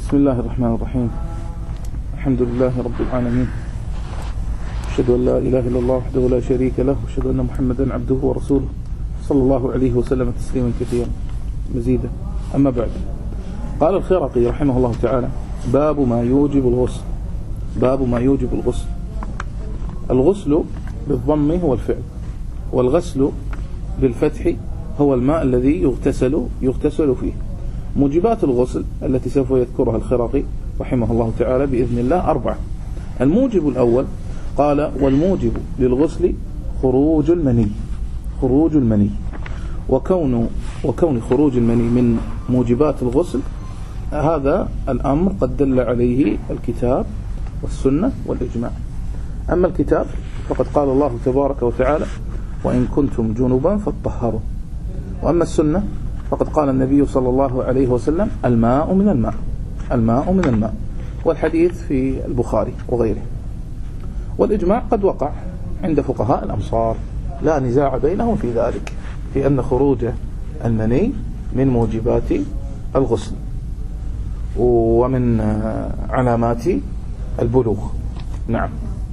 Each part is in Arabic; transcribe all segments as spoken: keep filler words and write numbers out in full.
بسم الله الرحمن الرحيم. الحمد لله رب العالمين، أشهد أن لا إله إلا الله وحده لا شريك له، وأشهد أن محمدا عبده ورسوله صلى الله عليه وسلم تسليما كثيرا مزيدا. أما بعد، قال الخرقي رحمه الله تعالى: باب ما يوجب الغسل. باب ما يوجب الغسل. الغسل بالضم هو الفعل، والغسل بالفتح هو الماء الذي يغتسل يغتسل فيه. موجبات الغسل التي سوف يذكرها الخرقي رحمه الله تعالى بإذن الله أربعة. الموجب الأول قال: والموجب للغسل خروج المني. خروج المني وكون وكون خروج المني من موجبات الغسل، هذا الأمر قد دل عليه الكتاب والسنة والإجماع. أما الكتاب فقد قال الله تبارك وتعالى: وإن كنتم جنبا فاطهروا. وأما السنة فقد قال النبي صلى الله عليه وسلم: الماء من الماء، الماء من الماء، والحديث في البخاري وغيره. والإجماع قد وقع عند فقهاء الأمصار، لا نزاع بينهم في ذلك، في أن خروج المني من موجبات الغسل ومن علامات البلوغ. نعم.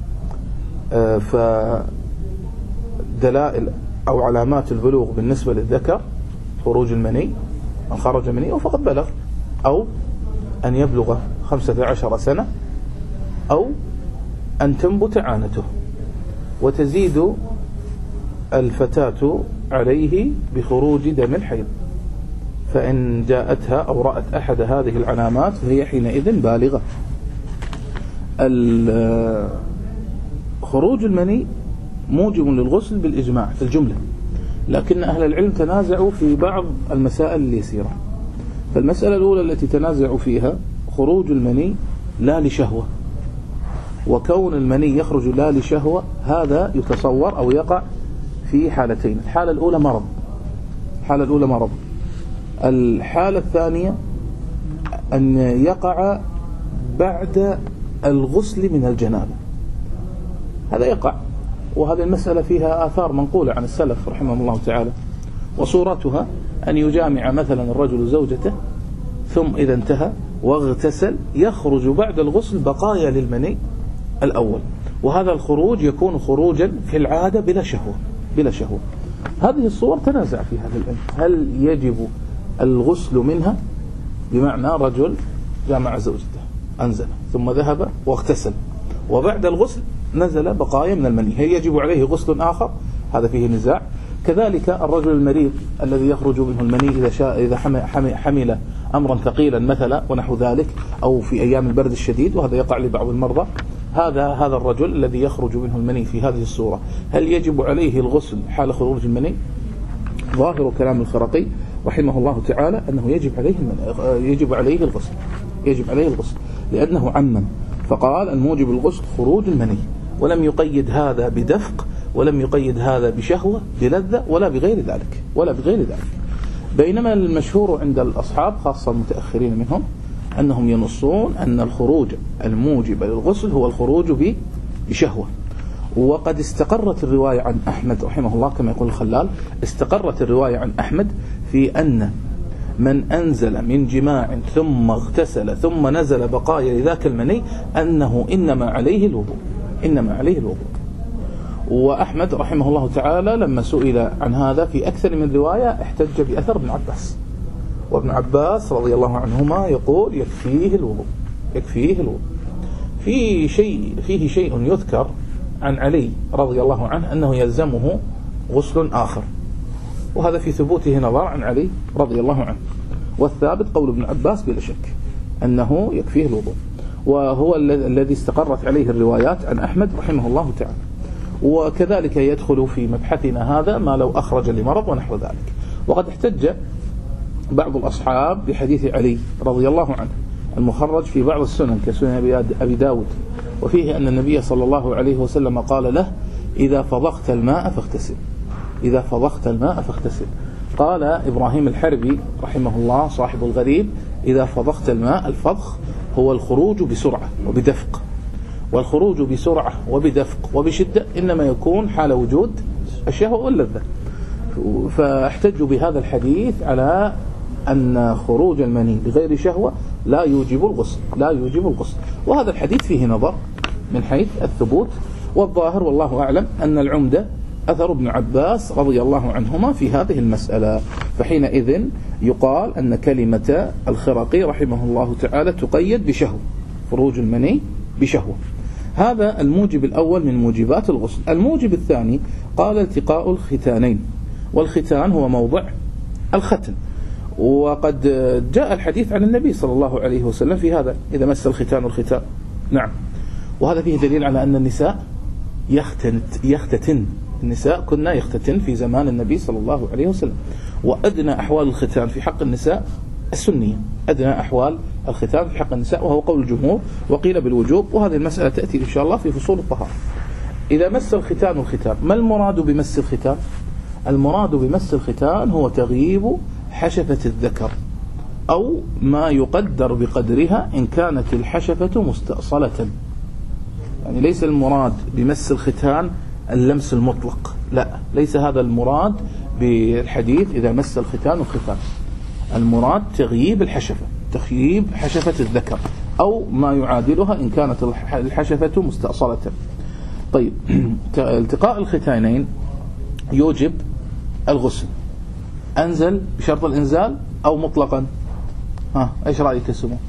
فدلائل أو علامات البلوغ بالنسبة للذكر خروج المني، من خرج مني فقد بلغ، أو أن يبلغ خمسة عشر سنة، أو أن تنبت عانته. وتزيد الفتاة عليه بخروج دم الحيض، فإن جاءتها أو رأت أحد هذه العلامات فهي حينئذ بالغة. خروج المني موجب للغسل بالإجماع في الجملة، لكن أهل العلم تنازعوا في بعض المسائل اليسيرة. فالمسألة الأولى التي تنازعوا فيها خروج المني لا لشهوة. وكون المني يخرج لا لشهوة هذا يتصور أو يقع في حالتين: الحالة الأولى مرض، الحالة الأولى مرض الحالة الثانية أن يقع بعد الغسل من الجنابة، هذا يقع. وهذه المسألة فيها آثار منقولة عن السلف رحمهم الله تعالى، وصورتها أن يجامع مثلا الرجل زوجته، ثم إذا انتهى واغتسل يخرج بعد الغسل بقايا للمني الأول، وهذا الخروج يكون خروجا في العادة بلا شهوة بلا شهوة. هذه الصور تنازع فيها أهل العلم، هل يجب الغسل منها؟ بمعنى رجل جامع زوجته أنزل ثم ذهب واغتسل، وبعد الغسل نزل بقايا من المني، هل يجب عليه غسل آخر؟ هذا فيه نزاع. كذلك الرجل المريض الذي يخرج منه المني إذا شاء إذا حمل, حمل أمرا ثقيلا مثلا ونحو ذلك، أو في أيام البرد الشديد، وهذا يقع لبعض المرضى، هذا هذا الرجل الذي يخرج منه المني في هذه الصورة، هل يجب عليه الغسل حال خروج المني؟ ظاهر كلام الخرقي رحمه الله تعالى أنه يجب عليه يجب عليه الغسل يجب عليه الغسل لأنه عمم، فقال الموجب الغسل خروج المني، ولم يقيد هذا بدفق، ولم يقيد هذا بشهوة بلذة، ولا بغير ذلك ولا بغير ذلك. بينما المشهور عند الأصحاب خاصة المتأخرين منهم أنهم ينصون أن الخروج الموجب للغسل هو الخروج بشهوة. وقد استقرت الرواية عن أحمد رحمه الله كما يقول الخلال، استقرت الرواية عن أحمد في أن من أنزل من جماع ثم اغتسل ثم نزل بقايا لذاك المني أنه إنما عليه الوضوء إنما عليه الوضوء. وأحمد رحمه الله تعالى لما سئل عن هذا في أكثر من رواية احتج بأثر ابن عباس، وابن عباس رضي الله عنهما يقول يكفيه الوضوء يكفيه الوضوء. في شيء فيه شيء يذكر عن علي رضي الله عنه أنه يلزمه غسل آخر، وهذا في ثبوته نظر عن علي رضي الله عنه، والثابت قول ابن عباس بلا شك أنه يكفيه الوضوء، وهو الذي استقرت عليه الروايات عن أحمد رحمه الله تعالى. وكذلك يدخل في مبحثنا هذا ما لو أخرج لمرض ونحو ذلك. وقد احتج بعض الأصحاب بحديث علي رضي الله عنه المخرج في بعض السنن كسنن أبي داود، وفيه أن النبي صلى الله عليه وسلم قال له: إذا فضخت الماء فاغتسل إذا فضخت الماء فاغتسل. قال إبراهيم الحربي رحمه الله صاحب الغريب: إذا فضخت الماء، الفضخ هو الخروج بسرعة وبدفق، والخروج بسرعة وبدفق وبشدة إنما يكون حال وجود الشهوة واللذة. فاحتجوا بهذا الحديث على أن خروج المني بغير شهوة لا يوجب الغسل لا يوجب الغسل وهذا الحديث فيه نظر من حيث الثبوت، والظاهر والله أعلم أن العمدة أثر ابن عباس رضي الله عنهما في هذه المسألة. فحينئذ يقال أن كلمة الخرقي رحمه الله تعالى تقيد بشهوة، خروج المني بشهوة. هذا الموجب الأول من موجبات الغسل. الموجب الثاني قال التقاء الختانين، والختان هو موضع الختن، وقد جاء الحديث عن النبي صلى الله عليه وسلم في هذا، إذا مس الختان الختان. نعم، وهذا فيه دليل على أن النساء يختن يختتن النساء كنا يختتن في زمان النبي صلى الله عليه وسلم. وأدنى أحوال الختان في حق النساء السنية، أدنى أحوال الختان في حق النساء، وهو قول الجمهور، وقيل بالوجوب، وهذه المسألة تأتي إن شاء الله في فصول الطهارة. إذا مس الختان الختان، ما المراد بمس الختان؟ المراد بمس الختان هو تغييب حشفة الذكر أو ما يقدر بقدرها إن كانت الحشفة مستأصلة. يعني ليس المراد بمس الختان اللمس المطلق، لا، ليس هذا المراد بالحديث إذا مس الختان الختان. المراد تغييب الحشفة، تغييب حشفة الذكر أو ما يعادلها إن كانت الحشفة مستأصلة. طيب، التقاء الختانين يوجب الغسل، أنزل بشرط الإنزال أو مطلقا؟ ها، إيش رأيك يا سمو؟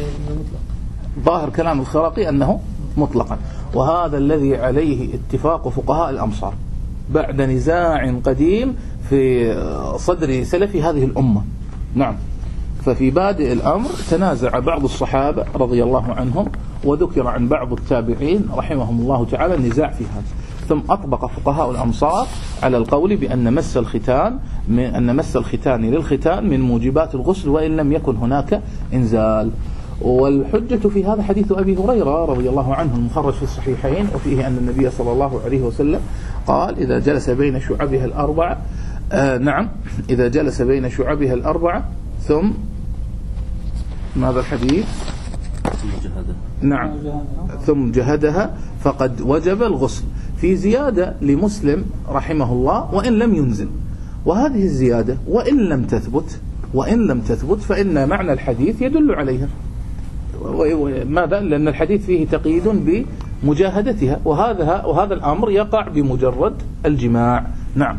ظاهر كلام الخرقي أنه مطلقا، وهذا الذي عليه اتفاق فقهاء الأمصار بعد نزاع قديم في صدر سلف هذه الأمة. نعم، ففي بادئ الأمر تنازع بعض الصحابة رضي الله عنهم، وذكر عن بعض التابعين رحمهم الله تعالى النزاع في هذا، ثم أطبق فقهاء الأمصار على القول بأن مس الختان من أن مس الختان للختان من موجبات الغسل وإن لم يكن هناك إنزال. والحجة في هذا حديث أبي هريرة رضي الله عنه المخرج في الصحيحين، وفيه أن النبي صلى الله عليه وسلم قال إذا جلس بين شعبها الأربعة آه نعم إذا جلس بين شعبها الأربعة ثم ماذا الحديث؟ نعم ثم جهدها فقد وجب الغسل. في زيادة لمسلم رحمه الله وإن لم ينزل، وهذه الزيادة وإن لم تثبت وإن لم تثبت فإن معنى الحديث يدل عليها. ماذا؟ لأن الحديث فيه تقييد بمجاهدتها، وهذا وهذا الأمر يقع بمجرد الجماع. نعم،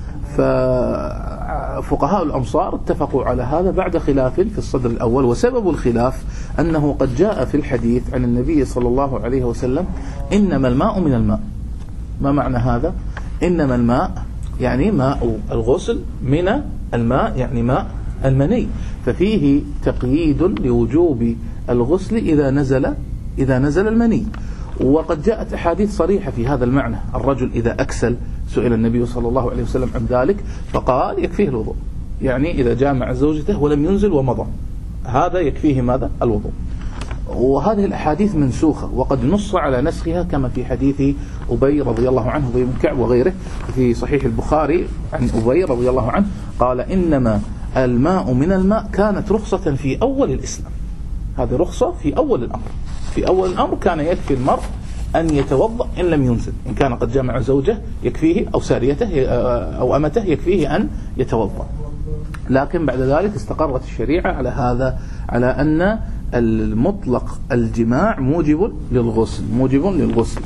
ففقهاء الأمصار اتفقوا على هذا بعد خلاف في الصدر الأول، وسبب الخلاف أنه قد جاء في الحديث عن النبي صلى الله عليه وسلم إنما الماء من الماء. ما معنى هذا؟ إنما الماء يعني ماء الغسل من الماء يعني ماء المني، ففيه تقييد لوجوب الغسل إذا نزل إذا نزل المني. وقد جاءت أحاديث صريحة في هذا المعنى. الرجل إذا أكسل سئل النبي صلى الله عليه وسلم عن ذلك فقال يكفيه الوضوء، يعني إذا جامع زوجته ولم ينزل ومضى هذا يكفيه ماذا؟ الوضوء. وهذه الأحاديث منسوخة، وقد نص على نسخها كما في حديث أبي رضي الله عنه، أبي بن كعب وغيره في صحيح البخاري عن أبي رضي الله عنه قال إنما الماء من الماء كانت رخصة في أول الإسلام. هذه رخصة في أول الأمر. في أول الأمر كان يكفي المرء أن يتوضأ إن لم ينزل، إن كان قد جمع زوجه يكفيه أو ساريته أو أمته يكفيه أن يتوضأ. لكن بعد ذلك استقرت الشريعة على هذا، على أن المطلق الجماع موجب للغسل موجب للغسل.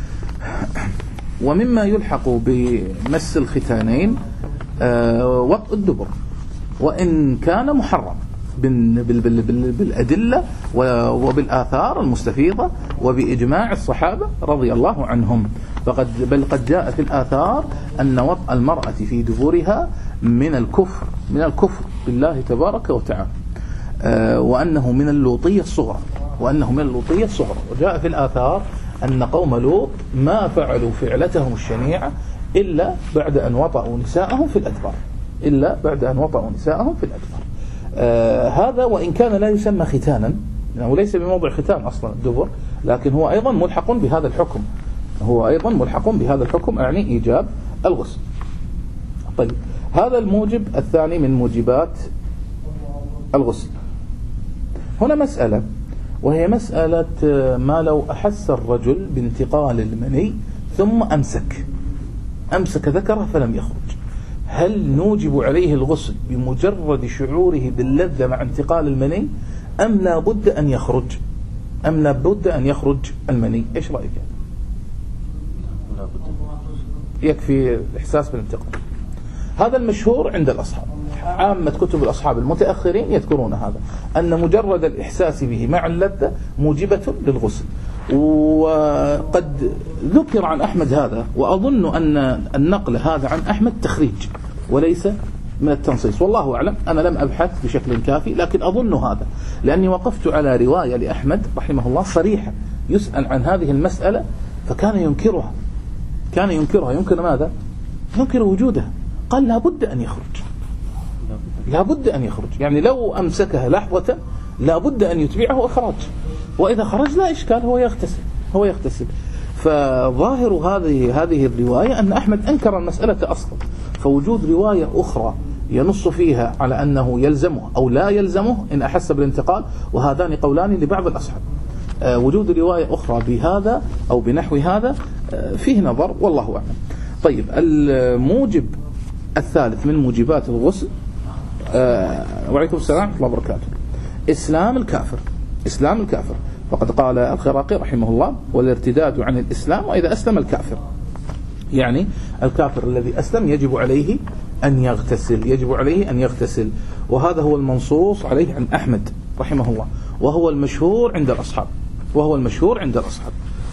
ومما يلحق بمس الختانين وطء الدبر، وإن كان محرم بالأدلة وبالآثار المستفيضة وبإجماع الصحابة رضي الله عنهم. فقد بل قد جاء في الآثار أن وطء المرأة في دبرها من الكفر من الكفر بالله تبارك وتعالى، وأنه من اللوطية الصغرى وأنه من اللوطية الصغرى. وجاء في الآثار أن قوم لوط ما فعلوا فعلتهم الشنيعة إلا بعد أن وطئوا نساءهم في الأدبار إلا بعد أن وطئوا نساءهم في الأدبار. آه هذا وإن كان لا يسمى ختانا، لأنه ليس بموضع ختان أصلا الدبر، لكن هو أيضا ملحق بهذا الحكم هو أيضا ملحق بهذا الحكم يعني إيجاب الغسل. طيب، هذا الموجب الثاني من موجبات الغسل. هنا مسألة، وهي مسألة ما لو أحس الرجل بانتقال المني ثم أمسك أمسك ذكره فلم يخرج، هل نوجب عليه الغسل بمجرد شعوره باللذة مع انتقال المني، أم لا بد أن يخرج أم لا بد أن يخرج المني؟ إيش رأيك؟ يكفي الإحساس بالانتقال. هذا المشهور عند الأصحاب، عامة كتب الأصحاب المتأخرين يذكرون هذا، أن مجرد الإحساس به مع اللذة موجبة للغسل. وقد ذكر عن أحمد هذا، وأظن أن النقل هذا عن أحمد تخريج وليس من التنصيص، والله أعلم. أنا لم أبحث بشكل كافي، لكن أظن هذا، لأني وقفت على رواية لأحمد رحمه الله صريحة يسأل عن هذه المسألة فكان ينكرها، كان ينكرها ينكر ماذا؟ ينكر وجودها. قال لا بد أن يخرج، لا بد أن يخرج، يعني لو أمسكها لحظة لا بد أن يتبعه إخراج، وإذا خرج لا إشكال، هو يغتسل هو يغتسل فظاهر هذه هذه الرواية أن أحمد أنكر المسألة أصلا. فوجود رواية أخرى ينص فيها على أنه يلزمه أو لا يلزمه إن أحس بالانتقال، وهذان قولان لبعض الأصحاب. أه وجود رواية أخرى بهذا أو بنحو هذا أه فيه نظر، والله أعلم. طيب، الموجب الثالث من موجبات الغسل، أه وعليكم السلام ورحمة الله وبركاته، إسلام الكافر. إسلام الكافر، فقد قال الخراقي رحمه الله: والارتداد عن الإسلام وإذا أسلم الكافر. يعني الكافر الذي أسلم يجب عليه أن يغتسل، يجب عليه أن يغتسل، وهذا هو المنصوص عليه عن أحمد رحمه الله، وهو المشهور عند الأصحاب، وهو المشهور عند الأصحاب.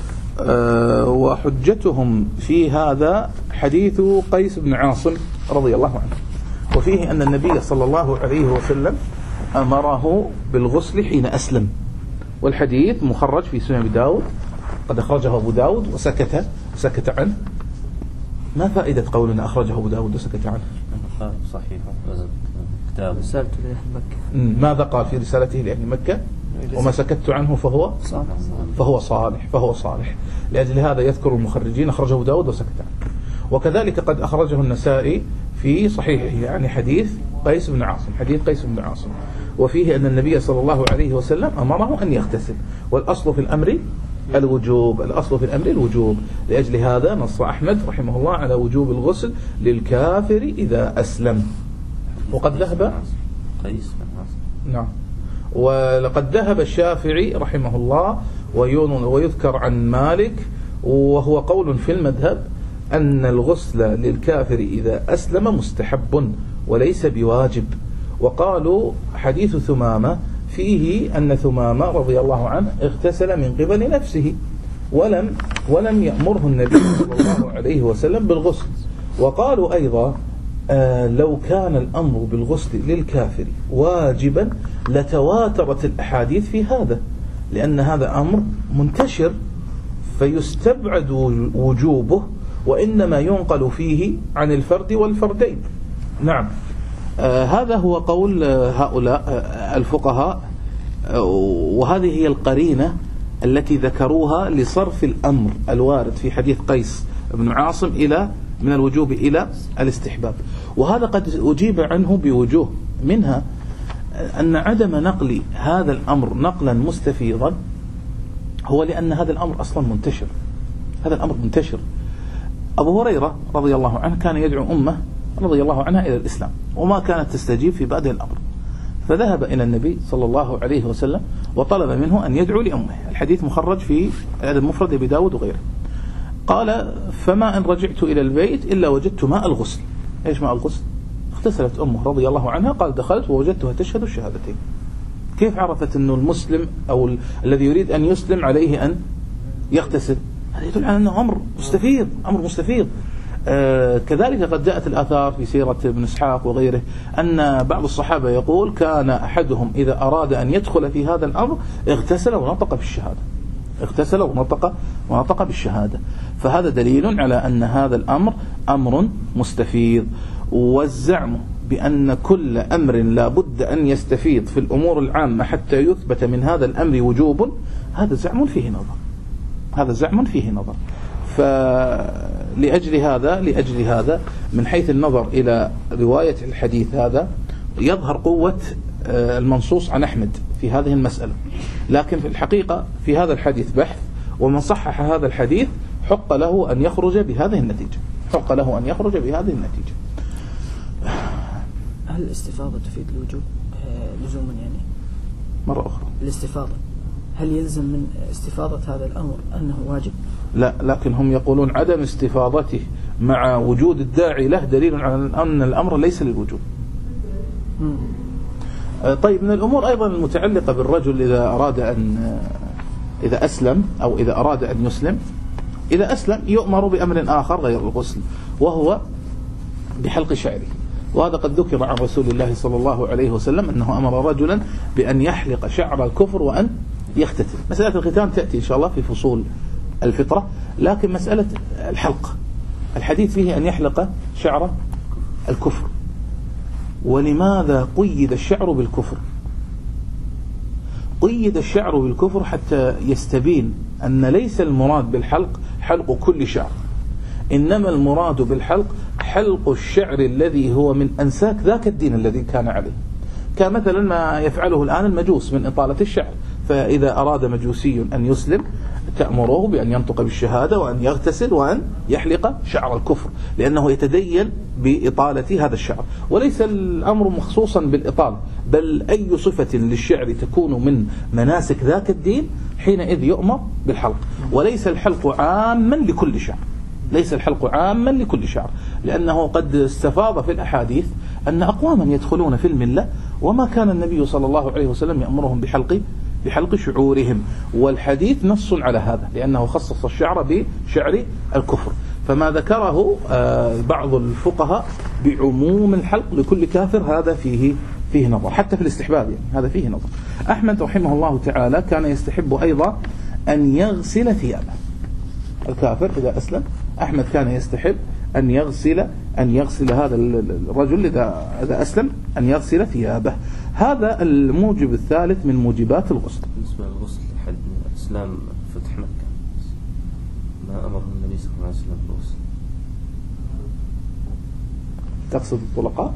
أه وحجتهم في هذا حديث قيس بن عاصم رضي الله عنه، وفيه أن النبي صلى الله عليه وسلم أمره بالغسل حين أسلم، والحديث مخرج في سنن أبي داود، قد أخرجه أبو داود وسكت سكت عنه. ما فائدة قولنا أخرجه أبو داود وسكت عنه؟ صحيح، كتاب رسالته لأهل مكة. ماذا قال في رسالته لأهل مكة؟ وما سكت عنه فهو صالح. فهو صالح فهو صالح لأجل هذا يذكر المخرجين أخرجه أبو داود وسكت عنه. وكذلك قد أخرجه النسائي في صحيحه، يعني حديث قيس بن عاصم، حديث قيس بن عاصم، وفيه أن النبي صلى الله عليه وسلم أمره أن يغتسل، والأصل في الأمر الوجوب، الأصل في الأمر الوجوب. لأجل هذا نص أحمد رحمه الله على وجوب الغسل للكافر إذا أسلم. وقد ذهب قيس نعم ولقد ذهب الشافعي رحمه الله ويذكر عن مالك، وهو قول في المذهب، أن الغسل للكافر إذا أسلم مستحب وليس بواجب. وقالوا حديث ثمامة فيه أن ثمامة رضي الله عنه اغتسل من قبل نفسه ولم ولم يأمره النبي صلى الله عليه وسلم بالغسل. وقالوا أيضا آه لو كان الأمر بالغسل للكافر واجبا لتواترت الأحاديث في هذا، لأن هذا أمر منتشر فيستبعد وجوبه، وإنما ينقل فيه عن الفرد والفردين. نعم، آه هذا هو قول آه هؤلاء آه الفقهاء، آه وهذه هي القرينة التي ذكروها لصرف الأمر الوارد في حديث قيس بن عاصم إلى من الوجوب إلى الاستحباب. وهذا قد أجيب عنه بوجوه، منها أن عدم نقل هذا الأمر نقلا مستفيضا هو لأن هذا الأمر أصلا منتشر، هذا الأمر منتشر. أبو هريرة رضي الله عنه كان يدعو أمه رضي الله عنها إلى الإسلام، وما كانت تستجيب في بادئ الأمر، فذهب إلى النبي صلى الله عليه وسلم وطلب منه أن يدعو لأمه. الحديث مخرج في المفرد أبي داود وغيره. قال: فما أن رجعت إلى البيت إلا وجدت ماء الغسل. إيش ماء الغسل؟ اغتسلت أمه رضي الله عنها، قال: دخلت ووجدتها تشهد الشهادتين. كيف عرفت أنه المسلم أو ال... الذي يريد أن يسلم عليه أن يغتسل؟ هذا يدل على أنه أمر مستفيض، أمر مستفيض. آه كذلك قد جاءت الآثار في سيرة ابن إسحاق وغيره أن بعض الصحابة يقول: كان أحدهم إذا أراد أن يدخل في هذا الأمر اغتسل ونطق بالشهادة، اغتسل ونطق ونطق بالشهادة. فهذا دليل على أن هذا الأمر أمر مستفيض. والزعم بأن كل أمر لا بد أن يستفيض في الأمور العامة حتى يثبت من هذا الأمر وجوب، هذا زعم فيه نظر، هذا زعم فيه نظر. فلأجل هذا لأجل هذا من حيث النظر إلى رواية الحديث هذا يظهر قوة المنصوص عن أحمد في هذه المسألة، لكن في الحقيقة في هذا الحديث بحث، ومن صحح هذا الحديث حق له أن يخرج بهذه النتيجة، حق له أن يخرج بهذه النتيجة. هل الاستفاضة تفيد الوجوب لزوما يعني؟ مرة أخرى. الاستفاضة هل يلزم من استفاضة هذا الأمر أنه واجب؟ لا، لكن هم يقولون عدم استفاضته مع وجود الداعي له دليل على أن الأمر ليس للوجوب. مم. طيب، من الأمور أيضا المتعلقة بالرجل إذا أراد أن إذا أسلم أو إذا أراد أن يسلم، إذا أسلم يؤمر بأمر آخر غير الغسل، وهو بحلق شعره. وهذا قد ذكر عن رسول الله صلى الله عليه وسلم أنه أمر رجلا بأن يحلق شعر الكفر وأن يختتم. مسألة الختان تأتي إن شاء الله في فصول الفطرة، لكن مسألة الحلق الحديث فيه أن يحلق شعر الكفر. ولماذا قيد الشعر بالكفر؟ قيد الشعر بالكفر حتى يستبين أن ليس المراد بالحلق حلق كل شعر، إنما المراد بالحلق حلق الشعر الذي هو من أنساك ذاك الدين الذي كان عليه، كمثلا ما يفعله الآن المجوس من إطالة الشعر. فإذا أراد مجوسي أن يسلم تأمره بأن ينطق بالشهادة وأن يغتسل وأن يحلق شعر الكفر، لأنه يتدين بإطالة هذا الشعر. وليس الأمر مخصوصا بالإطالة، بل أي صفة للشعر تكون من مناسك ذاك الدين حينئذ يؤمر بالحلق. وليس الحلق عاما لكل شعر، ليس الحلق عاما لكل شعر، لأنه قد استفاض في الأحاديث أن أقواما يدخلون في الملة وما كان النبي صلى الله عليه وسلم يأمرهم بحلق بحلق شعورهم، والحديث نص على هذا، لأنه خصص الشعر بشعر الكفر. فما ذكره بعض الفقهاء بعموم الحلق لكل كافر هذا فيه فيه نظر، حتى في الاستحباب يعني هذا فيه نظر. أحمد رحمه الله تعالى كان يستحب أيضا أن يغسل ثيابه. الكافر إذا أسلم أحمد كان يستحب أن يغسل أن يغسل هذا الرجل إذا إذا أسلم أن يغسل ثيابه. هذا الموجب الثالث من موجبات الغسل. بالنسبة للغسل حد الإسلام فتح مكة ما أمر النبي صلى الله عليه وسلم بالغسل. تقصد الطلقاء؟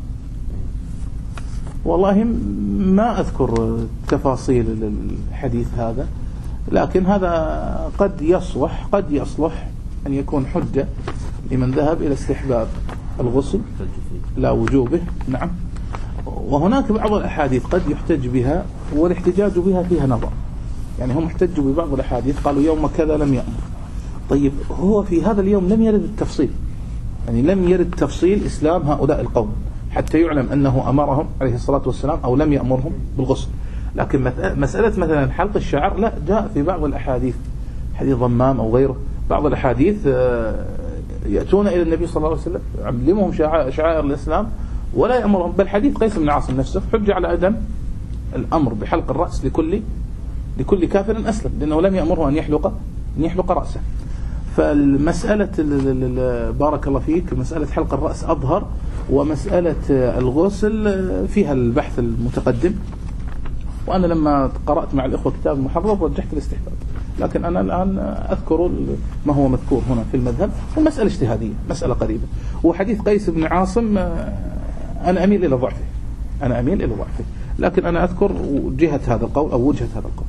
والله ما أذكر تفاصيل الحديث هذا، لكن هذا قد يصلح قد يصلح أن يكون حجة لمن ذهب إلى استحباب الغسل لا وجوبه. نعم. وهناك بعض الأحاديث قد يحتج بها والاحتجاج بها فيها نظر، يعني هم احتجوا ببعض الأحاديث قالوا يوم كذا لم يأمر. طيب هو في هذا اليوم لم يرد التفصيل، يعني لم يرد تفصيل إسلام هؤلاء القوم حتى يعلم أنه أمرهم عليه الصلاة والسلام أو لم يأمرهم بالغسل. لكن مسألة مثلا حلق الشعر لا، جاء في بعض الأحاديث، حديث ضمام أو غيره، بعض الأحاديث يأتون إلى النبي صلى الله عليه وسلم يعلمهم شعائر الإسلام ولا يأمرهم. بل حديث قيس بن عاصم نفسه حجة على عدم الأمر بحلق الرأس لكل لكل كافر أسلم، لأنه لم يأمره أن يحلق أن يحلق رأسه. فالمسألة بارك الله فيك مسألة حلق الرأس أظهر، ومسألة الغسل فيها البحث المتقدم. وأنا لما قرأت مع الإخوة كتاب المحرر رجحت الاستحباب، لكن أنا الآن أذكر ما هو مذكور هنا في المذهب، والمسألة اجتهادية، مسألة قريبة. وحديث قيس بن عاصم أنا أميل إلى ضعفه أنا أميل إلى ضعفه لكن أنا أذكر جهة هذا القول أو وجهة هذا القول.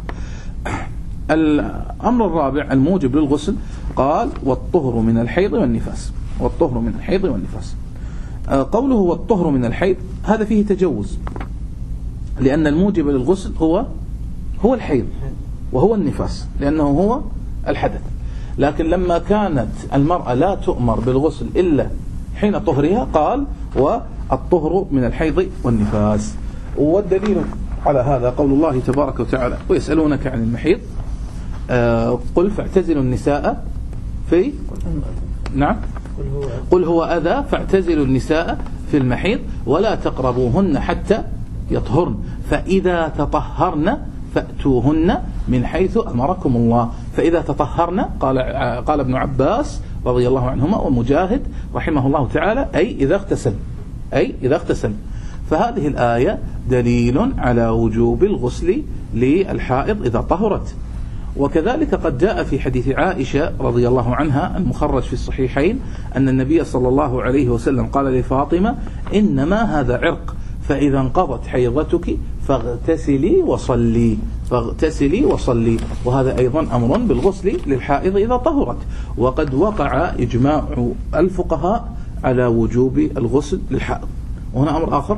الأمر الرابع الموجب للغسل قال والطهر من الحيض والنفاس. والطهر من الحيض والنفاس، قوله والطهر من الحيض هذا فيه تجوز، لأن الموجب للغسل هو هو الحيض وهو النفاس، لأنه هو الحدث. لكن لما كانت المرأة لا تؤمر بالغسل إلا حين طهرها قال والطهر من الحيض والنفاس. والدليل على هذا قول الله تبارك وتعالى ويسألونك عن المحيض آه قل فاعتزلوا النساء في نعم قل هو أذى فاعتزلوا النساء في المحيض ولا تقربوهن حتى يطهرن فإذا تطهرن فأتوهن من حيث أمركم الله. فإذا تطهرن قال قال ابن عباس رضي الله عنهما ومجاهد رحمه الله تعالى أي إذا اغتسل أي إذا اغتسل. فهذه الآية دليل على وجوب الغسل للحائض إذا طهرت. وكذلك قد جاء في حديث عائشة رضي الله عنها المخرج في الصحيحين أن النبي صلى الله عليه وسلم قال لفاطمة إنما هذا عرق فإذا انقضت حيضتك فاغتسلي وصلي فاغتسلي وصلي. وهذا أيضا أمر بالغسل للحائض إذا طهرت. وقد وقع إجماع الفقهاء على وجوب الغسل للحائض. وهنا أمر آخر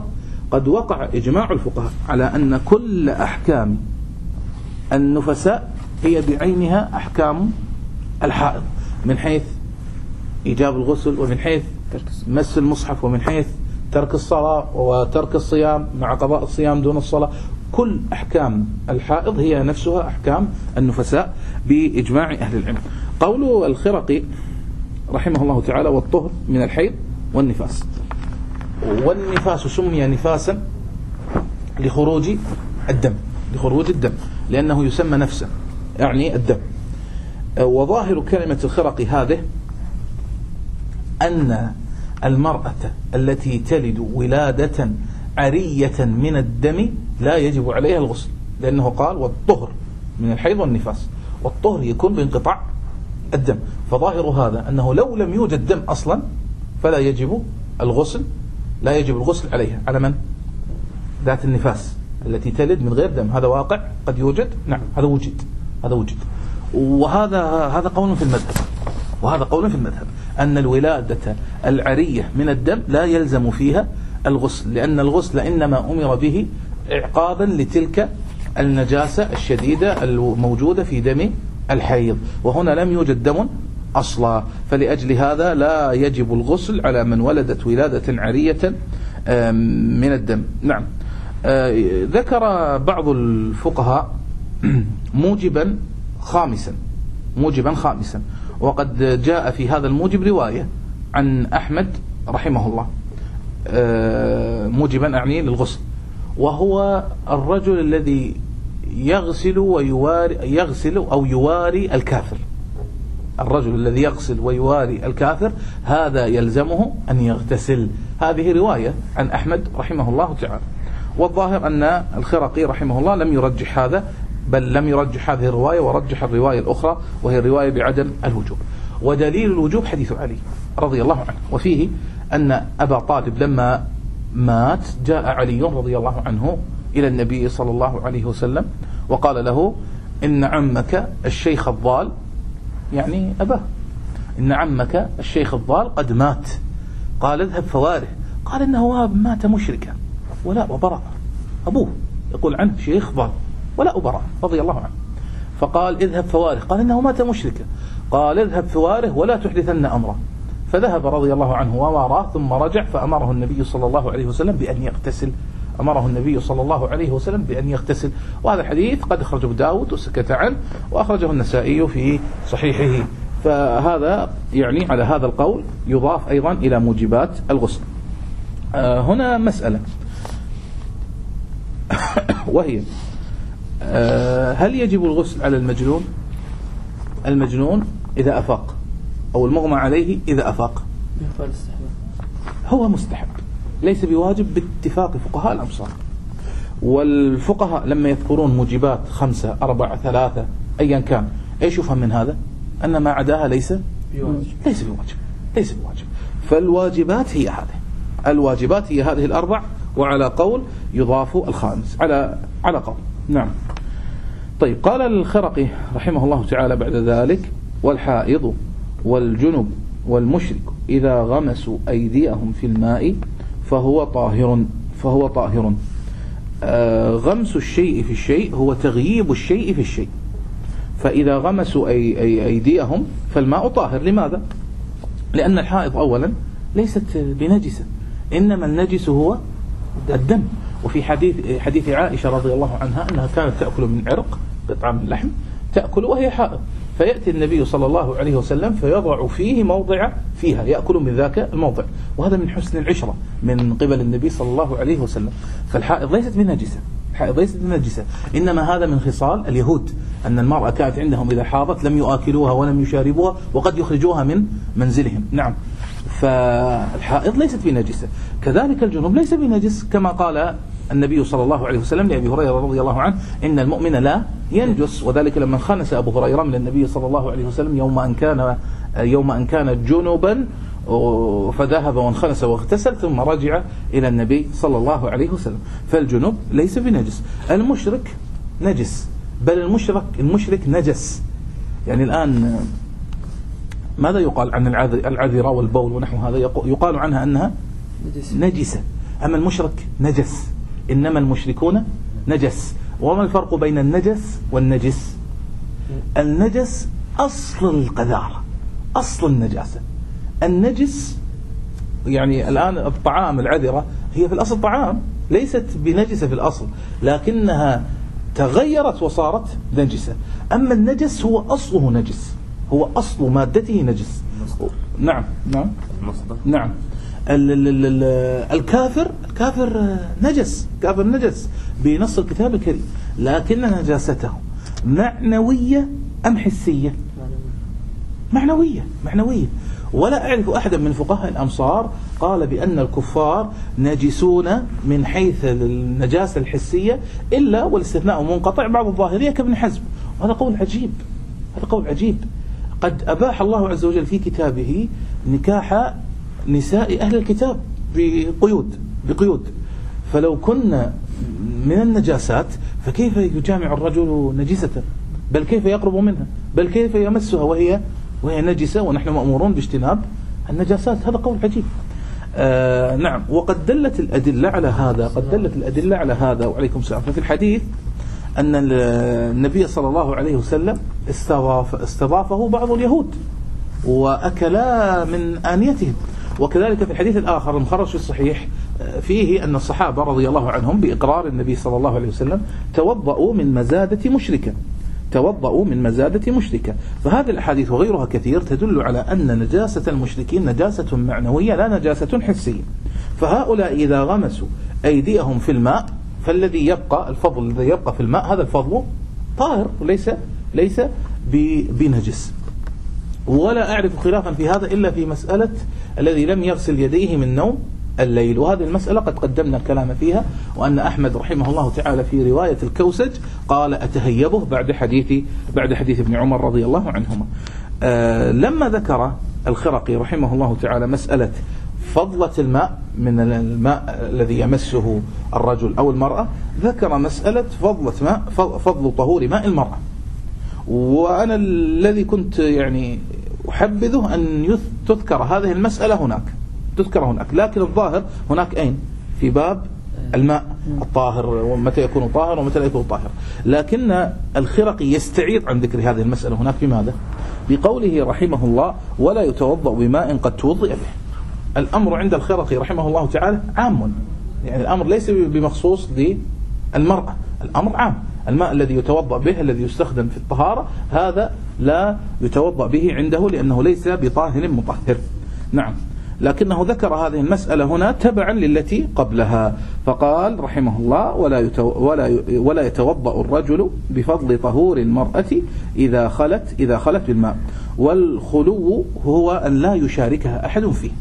قد وقع إجماع الفقهاء على أن كل أحكام النفساء هي بعينها أحكام الحائض، من حيث إيجاب الغسل، ومن حيث مس المصحف، ومن حيث ترك الصلاة وترك الصيام مع قضاء الصيام دون الصلاة. كل أحكام الحائض هي نفسها أحكام النفساء بإجماع أهل العلم. قول الخرقي رحمه الله تعالى: والطهر من الحيض والنفاس. والنفاس سمي نفاسا لخروج الدم، لخروج الدم لأنه يسمى نفسا، يعني الدم. وظاهر كلمة الخرقي هذه أن المرأة التي تلد ولادة عرية من الدم لا يجب عليها الغسل، لأنه قال: والطهر من الحيض والنفاس، والطهر يكون بانقطاع الدم. فظاهر هذا أنه لو لم يوجد دم أصلا فلا يجب الغسل، لا يجب الغسل عليها. على من؟ ذات النفاس التي تلد من غير دم. هذا واقع قد يوجد، نعم هذا وجد، هذا وجد. وهذا هذا قول في المذهب، وهذا قول في المذهب أن الولادة العرية من الدم لا يلزم فيها الغسل، لأن الغسل إنما أمر به إعقابا لتلك النجاسة الشديدة الموجودة في دم الحيض، وهنا لم يوجد دم أصلا، فلأجل هذا لا يجب الغسل على من ولدت ولادة عرية من الدم. نعم. ذكر بعض الفقهاء موجبا خامسا، موجبا خامسا، وقد جاء في هذا الموجب رواية عن أحمد رحمه الله، موجبا أعني للغسل، وهو الرجل الذي يغسل ويواري يغسل أو يواري الكافر. الرجل الذي يغسل ويواري الكافر هذا يلزمه أن يغتسل. هذه رواية عن أحمد رحمه الله تعالى. والظاهر أن الخرقي رحمه الله لم يرجح هذا، بل لم يرجح هذه الرواية ورجح الرواية الأخرى وهي الرواية بعدم الوجوب. ودليل الوجوب حديث علي رضي الله عنه، وفيه أن أبا طالب لما مات جاء علي رضي الله عنه إلى النبي صلى الله عليه وسلم وقال له: إن عمك الشيخ الضال، يعني أباه، إن عمك الشيخ الضال قد مات. قال: اذهب فواره. قال: إنه مات مشركا ولا أبرأ. أبوه يقول عنه شيخ ضال ولا أبرأ رضي الله عنه. فقال: اذهب فواره. قال: إنه مات مشركا. قال: اذهب فواره ولا تحدثن أمره. فذهب رضي الله عنه وواراه، ثم رجع فأمره النبي صلى الله عليه وسلم بأن يغتسل. أمره النبي صلى الله عليه وسلم بأن يغتسل. وهذا الحديث قد أخرجه داود وسكت عنه، وأخرجه النسائي في صحيحه. فهذا يعني على هذا القول يضاف أيضا إلى موجبات الغسل. آه هنا مسألة وهي آه هل يجب الغسل على المجنون؟ المجنون إذا أفاق، أو المغمى عليه إذا أفاق، هو مستحب ليس بواجب باتفاق فقهاء الأمصار. والفقهاء لما يذكرون موجبات خمسة أربعة ثلاثة أيا كان، إيش يفهم من هذا؟ أن ما عداها ليس بواجب. ليس بواجب ليس بواجب فالواجبات هي هذه، الواجبات هي هذه الأربع، وعلى قول يضاف الخامس على على قول. نعم. طيب، قال الخرقي رحمه الله تعالى بعد ذلك: والحائض والجنب والمشرك إذا غمسوا أيديهم في الماء فهو طاهر فهو طاهر آه غمس الشيء في الشيء هو تغييب الشيء في الشيء. فإذا غمسوا أي أي أيديهم فالماء طاهر. لماذا؟ لأن الحائض أولا ليست بنجسة، إنما النجس هو الدم. وفي حديث حديث عائشة رضي الله عنها أنها كانت تأكل من عرق قطعة من اللحم تأكل وهي حائض، فيأتي النبي صلى الله عليه وسلم فيضع فيه موضع فيها يأكل من ذاك الموضع، وهذا من حسن العشرة من قبل النبي صلى الله عليه وسلم. فالحائض ليست بنجسة، الحائض ليست بنجسة، إنما هذا من خصال اليهود، أن المرأة كانت عندهم إذا حاضت لم يؤكلوها ولم يشاربوها وقد يخرجوها من منزلهم. نعم. فالحائض ليست بنجسة. كذلك الجنوب ليس بنجس، كما قال النبي صلى الله عليه وسلم لأبي هريرة رضي الله عنه: إن المؤمن لا ينجس. وذلك لما خنس أبو هريرة من النبي صلى الله عليه وسلم يوم أن كان يوم أن كان جنبا، فذهب وانخنس واغتسل ثم رجع إلى النبي صلى الله عليه وسلم. فالجنوب ليس بنجس. المشرك نجس، بل المشرك المشرك نجس. يعني الآن ماذا يقال عن العذرة والبول ونحو هذا؟ يقال عنها أنها نجسة. أما المشرك نجس، إنما المشركون نجس. وما الفرق بين النجس والنجس؟ النجس أصل القذارة، أصل النجاسة. النجس يعني الآن الطعام، العذرة هي في الأصل طعام، ليست بنجسة في الأصل، لكنها تغيرت وصارت نجسة. أما النجس هو أصله نجس، هو أصل مادته نجس. نعم نعم المصدر. نعم. ال ال ال الكافر الكافر نجس، كافر نجس بنص الكتاب الكريم، لكن نجاسته معنوية أم حسية؟ معنوية معنوية. ولا أعرف أحدا من فقهاء الأمصار قال بأن الكفار نجسون من حيث النجاسة الحسية إلا والاستثناء منقطع بعض الظاهرية كابن حزم. وهذا قول عجيب، هذا قول عجيب. قد أباح الله عز وجل في كتابه نكاح نساء أهل الكتاب بقيود بقيود فلو كنا من النجاسات فكيف يجامع الرجل نجسة؟ بل كيف يقرب منها؟ بل كيف يمسها وهي وهي نجسة ونحن مأمورون باجتناب النجاسات؟ هذا قول عجيب. آه نعم. وقد دلت الأدلة على هذا، قد دلت الأدلة على هذا وعليكم السلام. ففي الحديث أن النبي صلى الله عليه وسلم استضاف استضافه بعض اليهود وأكلا من آنيتهم. وكذلك في الحديث الآخر المخرج في الصحيح فيه أن الصحابة رضي الله عنهم بإقرار النبي صلى الله عليه وسلم توضأوا من مزادة مشركة، توضأوا من مزادة مشركة. فهذه الأحاديث وغيرها كثير تدل على أن نجاسة المشركين نجاسة معنوية لا نجاسة حسية. فهؤلاء إذا غمسوا أيديهم في الماء فالذي يبقى، الفضل الذي يبقى في الماء هذا الفضل طاهر وليس ليس بنجس. ولا أعرف خلافا في هذا إلا في مسألة الذي لم يغسل يديه من نوم الليل، وهذه المسألة قد قدمنا الكلام فيها، وأن أحمد رحمه الله تعالى في رواية الكوسج قال أتهيبه بعد حديث بعد حديث ابن عمر رضي الله عنهما. آه لما ذكر الخرقي رحمه الله تعالى مسألة فضلة الماء من الماء الذي يمسه الرجل أو المرأة، ذكر مسألة فضلة ماء فضل طهور ماء المرأة. وأنا الذي كنت يعني أحبذه أن تذكر هذه المسألة هناك، تذكر هناك، لكن الظاهر هناك أين؟ في باب الماء الطاهر ومتى يكون طاهر ومتى لا يكون طاهر. لكن الخرقي يستعيض عن ذكر هذه المسألة هناك بماذا؟ بقوله رحمه الله ولا يتوضأ بماء قد توضئ به. الأمر عند الخرقي رحمه الله تعالى عام، يعني الأمر ليس بمخصوص للمرأة، الأمر عام. الماء الذي يتوضأ به الذي يستخدم في الطهارة هذا لا يتوضأ به عنده لأنه ليس بطاهر مطهر. نعم. لكنه ذكر هذه المسألة هنا تبعا للتي قبلها، فقال رحمه الله ولا ولا ولا يتوضأ الرجل بفضل طهور المرأة إذا خلت إذا خلت بالماء، والخلو هو أن لا يشاركها أحد فيه.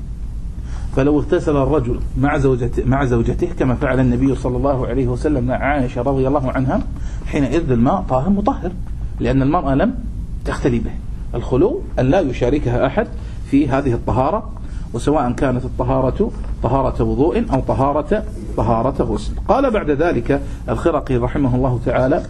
فلو اغتسل الرجل مع زوجته مع زوجته كما فعل النبي صلى الله عليه وسلم مع عائشة رضي الله عنها، حينئذ الماء طاهر مطهر لأن المرأة لم تختلي به. الخلو أن لا يشاركها أحد في هذه الطهارة، وسواء كانت الطهارة طهارة وضوء أو طهارة طهارة غسل. قال بعد ذلك الخرقي رحمه الله تعالى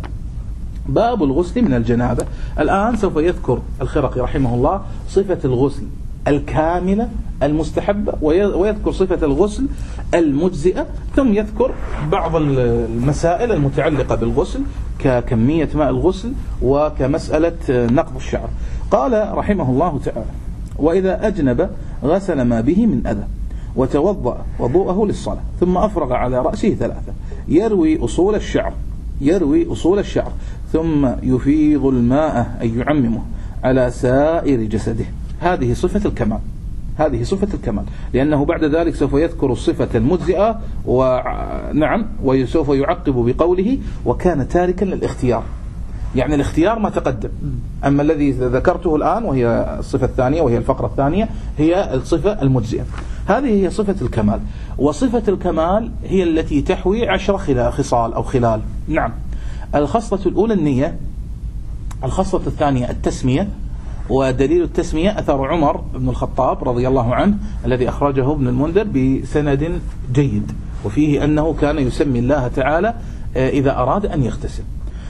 باب الغسل من الجنابة. الآن سوف يذكر الخرقي رحمه الله صفة الغسل الكاملة المستحبة، ويذكر صفة الغسل المجزئة، ثم يذكر بعض المسائل المتعلقة بالغسل ككمية ماء الغسل وكمسألة نقض الشعر. قال رحمه الله تعالى وإذا أجنب غسل ما به من أذى وتوضأ وضوءه للصلاة ثم أفرغ على رأسه ثلاثة، يروي أصول الشعر يروي أصول الشعر ثم يفيض الماء أي يعممه على سائر جسده. هذه صفة الكمال، هذه صفة الكمال، لأنه بعد ذلك سوف يذكر الصفة المجزئة، ونعم وسوف يعقب بقوله وكان تاركا للاختيار، يعني الاختيار ما تقدم. أما الذي ذكرته الآن وهي الصفة الثانية وهي الفقرة الثانية هي الصفة المجزئة. هذه هي صفة الكمال، وصفة الكمال هي التي تحوي عشر خصال أو خلال. نعم. الخصلة الأولى النية، الخصلة الثانية التسمية، ودليل التسمية أثر عمر بن الخطاب رضي الله عنه الذي أخرجه ابن المنذر بسند جيد، وفيه أنه كان يسمي الله تعالى إذا أراد أن يغتسل.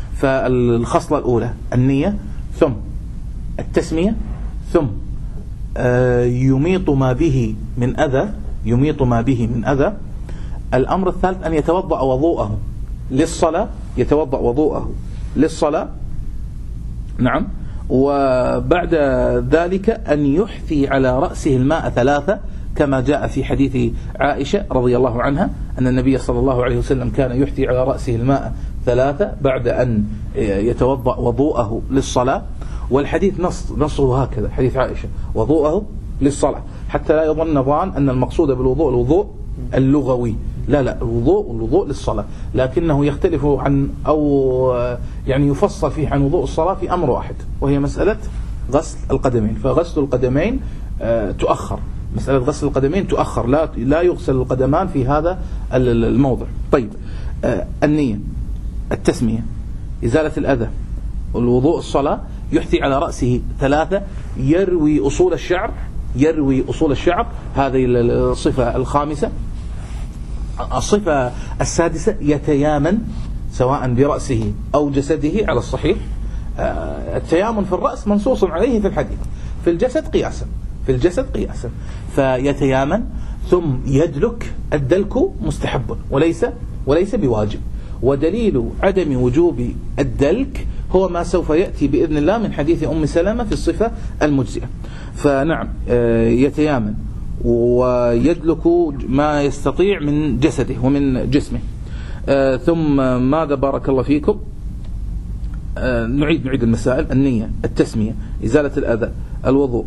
فالخصلة الأولى النية، ثم التسمية، ثم يميط ما به من أذى يميط ما به من أذى الأمر الثالث أن يتوضأ وضوءه للصلاة، يتوضأ وضوءه للصلاة. نعم. وبعد ذلك أن يحثي على رأسه الماء ثلاثة كما جاء في حديث عائشة رضي الله عنها أن النبي صلى الله عليه وسلم كان يحثي على رأسه الماء ثلاثة بعد أن يتوضأ وضوءه للصلاة. والحديث نص نصه هكذا، حديث عائشة وضوءه للصلاة، حتى لا يظن ظان أن المقصود بالوضوء الوضوء اللغوي، لا لا، الوضوء الوضوء للصلاة، لكنه يختلف عن أو يعني يفصل فيه عن وضوء الصلاة في أمر واحد، وهي مسألة غسل القدمين. فغسل القدمين تؤخر، مسألة غسل القدمين تؤخر، لا لا يغسل القدمان في هذا الموضع. طيب، النية، التسمية، إزالة الأذى، الوضوء الصلاة، يحثي على رأسه ثلاثة، يروي أصول الشعر، يروي أصول الشعر، هذه الصفة الخامسة. الصفة السادسة يتيامن سواء برأسه أو جسده على الصحيح. التيامن في الرأس منصوص عليه في الحديث، في الجسد قياسا، في الجسد قياسا، فيتيامن. ثم يدلك، الدلك مستحب وليس وليس بواجب، ودليل عدم وجوب الدلك هو ما سوف يأتي بإذن الله من حديث أم سلمة في الصفة المجزئة. فنعم، يتيامن ويدلك ما يستطيع من جسده ومن جسمه. ثم ماذا بارك الله فيكم؟ نعيد نعيد المسائل: النية، التسمية، إزالة الأذى، الوضوء،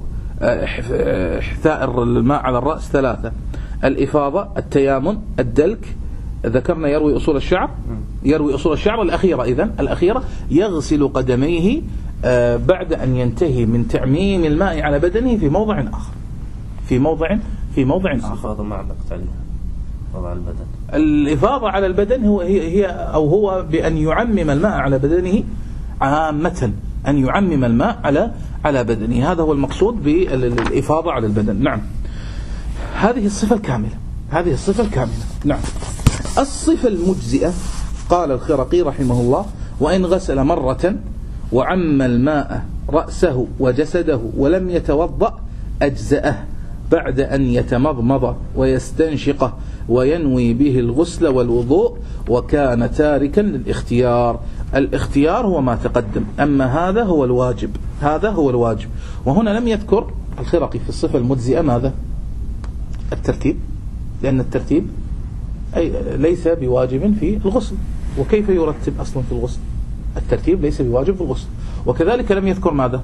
إحثاء الماء على الرأس ثلاثة، الإفاضة، التيامن، الدلك. ذكرنا يروي أصول الشعر، يروي أصول الشعر. الأخيرة إذن الأخيرة يغسل قدميه بعد أن ينتهي من تعميم الماء على بدنه في موضع آخر، في موضع في موضع آخر. الإفاضة ما علقت عليها وضع البدن. الإفاضة على البدن هو هي, هي أو هو بأن يعمم الماء على بدنه عامة، أن يعمم الماء على على بدنه، هذا هو المقصود بالإفاضة على البدن. نعم، هذه الصفة الكاملة، هذه الصفة الكاملة. نعم. الصفة المجزئة، قال الخرقي رحمه الله: وإن غسل مرة وعم الماء رأسه وجسده ولم يتوضأ أجزأه بعد أن يتمضمض ويستنشقه وينوي به الغسل والوضوء، وكان تاركا للاختيار. الاختيار هو ما تقدم، أما هذا هو الواجب، هذا هو الواجب. وهنا لم يذكر الخرقي في الصفة المجزئة ماذا؟ الترتيب، لأن الترتيب أي ليس بواجب في الغسل، وكيف يرتب أصلا في الغسل؟ الترتيب ليس بواجب في الغسل. وكذلك لم يذكر ماذا؟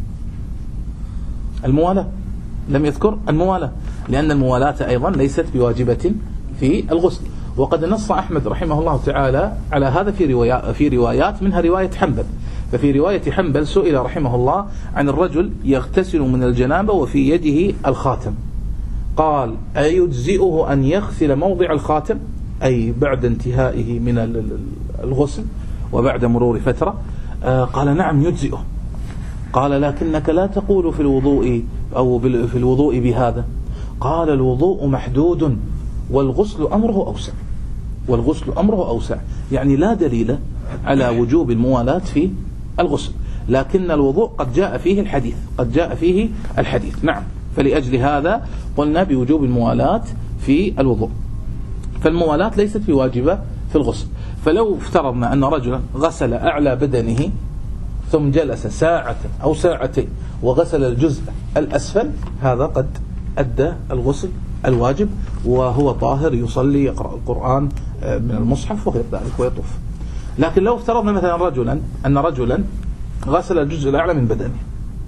الموالاة، لم يذكر الموالاة، لأن الموالاة أيضا ليست بواجبة في الغسل. وقد نص أحمد رحمه الله تعالى على هذا في روايات, في روايات منها رواية حنبل. ففي رواية حنبل سئل رحمه الله عن الرجل يغتسل من الجنابة وفي يده الخاتم، قال: أيجزئه أن يغسل موضع الخاتم، أي بعد انتهائه من الغسل وبعد مرور فترة؟ آه قال: نعم يجزئه. قال: لكنك لا تقول في الوضوء أو في الوضوء بهذا. قال: الوضوء محدود والغسل أمره أوسع، والغسل أمره أوسع، يعني لا دليل على وجوب الموالاة في الغسل، لكن الوضوء قد جاء فيه الحديث، قد جاء فيه الحديث. نعم، فلأجل هذا قلنا بوجوب الموالاة في الوضوء. فالموالاة ليست بواجبة في الغسل. فلو افترضنا أن رجلا غسل أعلى بدنه ثم جلس ساعة أو ساعتين وغسل الجزء الأسفل، هذا قد أدى الغسل الواجب وهو طاهر يصلي يقرأ القرآن من المصحف وغير ذلك ويطوف. لكن لو افترضنا مثلا رجلا أن رجلا غسل الجزء الأعلى من بدنه،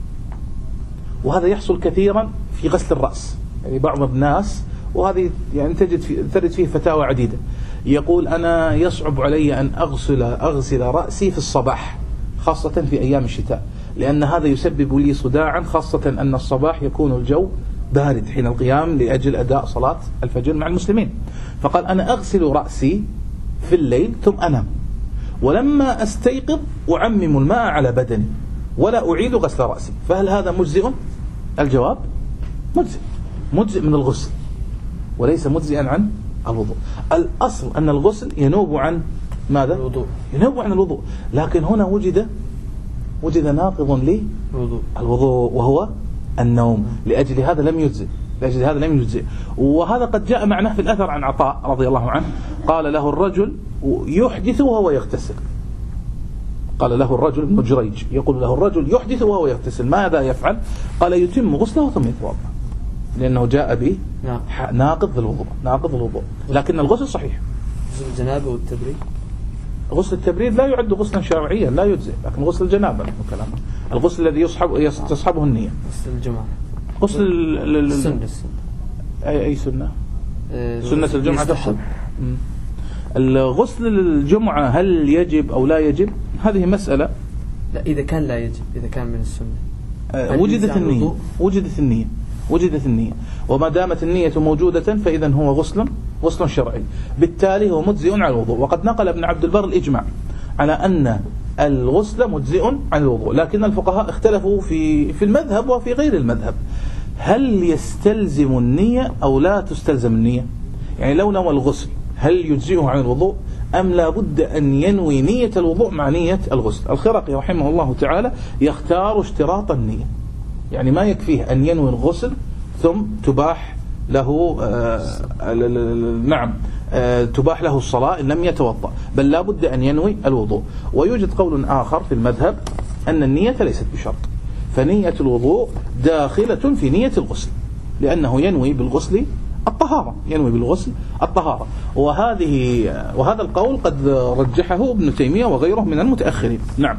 وهذا يحصل كثيرا في غسل الرأس، يعني بعض الناس، وهذه يعني تجد في تجد فيه فتاوى عديدة، يقول: أنا يصعب علي أن أغسل أغسل رأسي في الصباح، خاصة في أيام الشتاء، لأن هذا يسبب لي صداعا، خاصة أن الصباح يكون الجو بارد حين القيام لأجل أداء صلاة الفجر مع المسلمين. فقال: أنا أغسل رأسي في الليل ثم أنام، ولما أستيقظ أعمم الماء على بدني ولا أعيد غسل رأسي. فهل هذا مجزئ؟ الجواب: مجزئ، مجزئ من الغسل وليس مجزئا عن الوضوء. الأصل أن الغسل ينوب عن ماذا؟ الوضوء، ينوب عن الوضوء، لكن هنا وجد وجد ناقض للوضوء الوضوء وهو النوم، لأجل هذا لم يجزئ لأجل هذا لم يجزئ. وهذا قد جاء معناه في الأثر عن عطاء رضي الله عنه، قال له الرجل يحدث وهو يغتسل، قال له الرجل ابن جريج يقول له الرجل يحدث وهو يغتسل ماذا يفعل؟ قال يتم غسله ثم يتوضأ، لأنه جاء به ناقض الوضوء، ناقض الوضوء، لكن الغسل صحيح. غسل الجنابة والتبريد، غسل التبريد لا يعد غسلا شرعيا لا يجزئ، لكن غسل الجنابة كلام، الغسل الذي يصحب تصحبه النية. غسل الجمعة، غسل السنة، أي أي سنة؟ سنة الجمعة تحصل. الغسل الجمعة هل يجب أو لا يجب؟ هذه مسألة. لا إذا كان لا يجب، إذا كان من السنة وجدت النية، وجدت النية وجدت النية وما دامت النية موجودة فإذا هو غسل غسل شرعي، بالتالي هو مجزئ عن الوضوء. وقد نقل ابن عبد البر الإجماع على أن الغسل مجزئ عن الوضوء، لكن الفقهاء اختلفوا في في المذهب وفي غير المذهب، هل يستلزم النية أو لا تستلزم النية؟ يعني لو نوى الغسل هل يجزئه عن الوضوء أم لا بد أن ينوي نية الوضوء مع نية الغسل؟ الخرقي رحمه الله تعالى يختار اشتراط النية، يعني ما يكفيه أن ينوي الغسل ثم تباح له آه نعم آه تباح له الصلاة إن لم يتوضأ، بل لا بد أن ينوي الوضوء. ويوجد قول آخر في المذهب أن النية ليست بشرط، فنية الوضوء داخلة في نية الغسل، لأنه ينوي بالغسل الطهارة، ينوي بالغسل الطهارة. وهذه وهذا القول قد رجحه ابن تيمية وغيره من المتأخرين. نعم.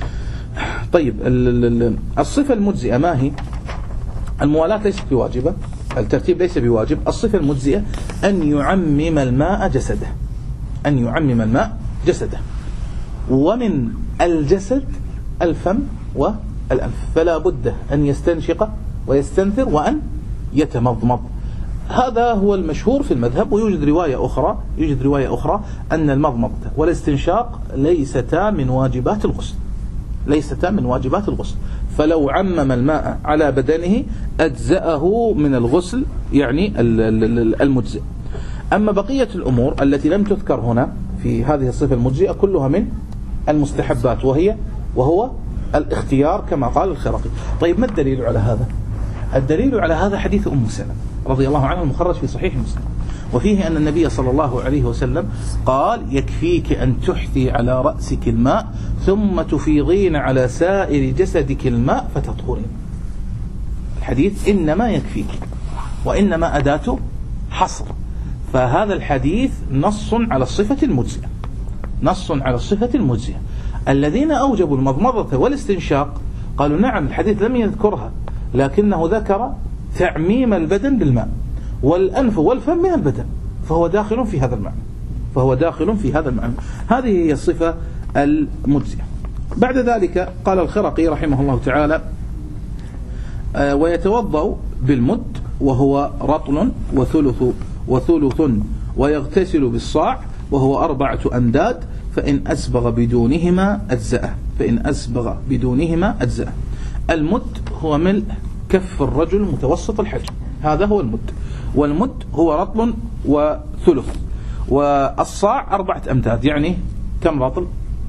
طيب الصفة المجزئة ما هي؟ الموالاة ليست بواجبة، الترتيب ليس بواجب. الصفة المجزئة أن يعمم الماء جسده، أن يعمم الماء جسده، ومن الجسد الفم والأنف، فلا بد أن يستنشق ويستنثر وأن يتمضمض. هذا هو المشهور في المذهب. ويوجد رواية أخرى يوجد رواية أخرى أن المضمضة والاستنشاق ليستا من واجبات الغسل، ليستا من واجبات الغسل، فلو عمم الماء على بدنه أجزأه من الغسل، يعني المجزئ. أما بقية الأمور التي لم تذكر هنا في هذه الصفة المجزئة كلها من المستحبات، وهي وهو الاختيار كما قال الخرقي. طيب ما الدليل على هذا؟ الدليل على هذا حديث أم سلمة رضي الله عنها المخرج في صحيح مسلم، وفيه أن النبي صلى الله عليه وسلم قال يكفيك أن تحثي على رأسك الماء ثم تفيضين على سائر جسدك الماء فتطهرين. الحديث إنما يكفيك، وإنما أداة حصر، فهذا الحديث نص على الصفة المجزئة، نص على الصفة المجزئة. الذين أوجبوا المضمضة والاستنشاق قالوا نعم الحديث لم يذكرها، لكنه ذكر تعميم البدن بالماء، والأنف والفم من البدن، فهو داخل في هذا المعنى، فهو داخل في هذا المعنى. هذه هي الصفة المجزئة. بعد ذلك قال الخرقي رحمه الله تعالى آه ويتوضأ بالمد وهو رطل وثلث وثلث، ويغتسل بالصاع وهو أربعة أمداد، فإن أسبغ بدونهما أجزأه، فإن أسبغ بدونهما أجزأه. المد هو ملء كف الرجل متوسط الحجم، هذا هو المد، والمد هو رطل وثلث، والصاع أربعة أمداد، يعني كم رطل؟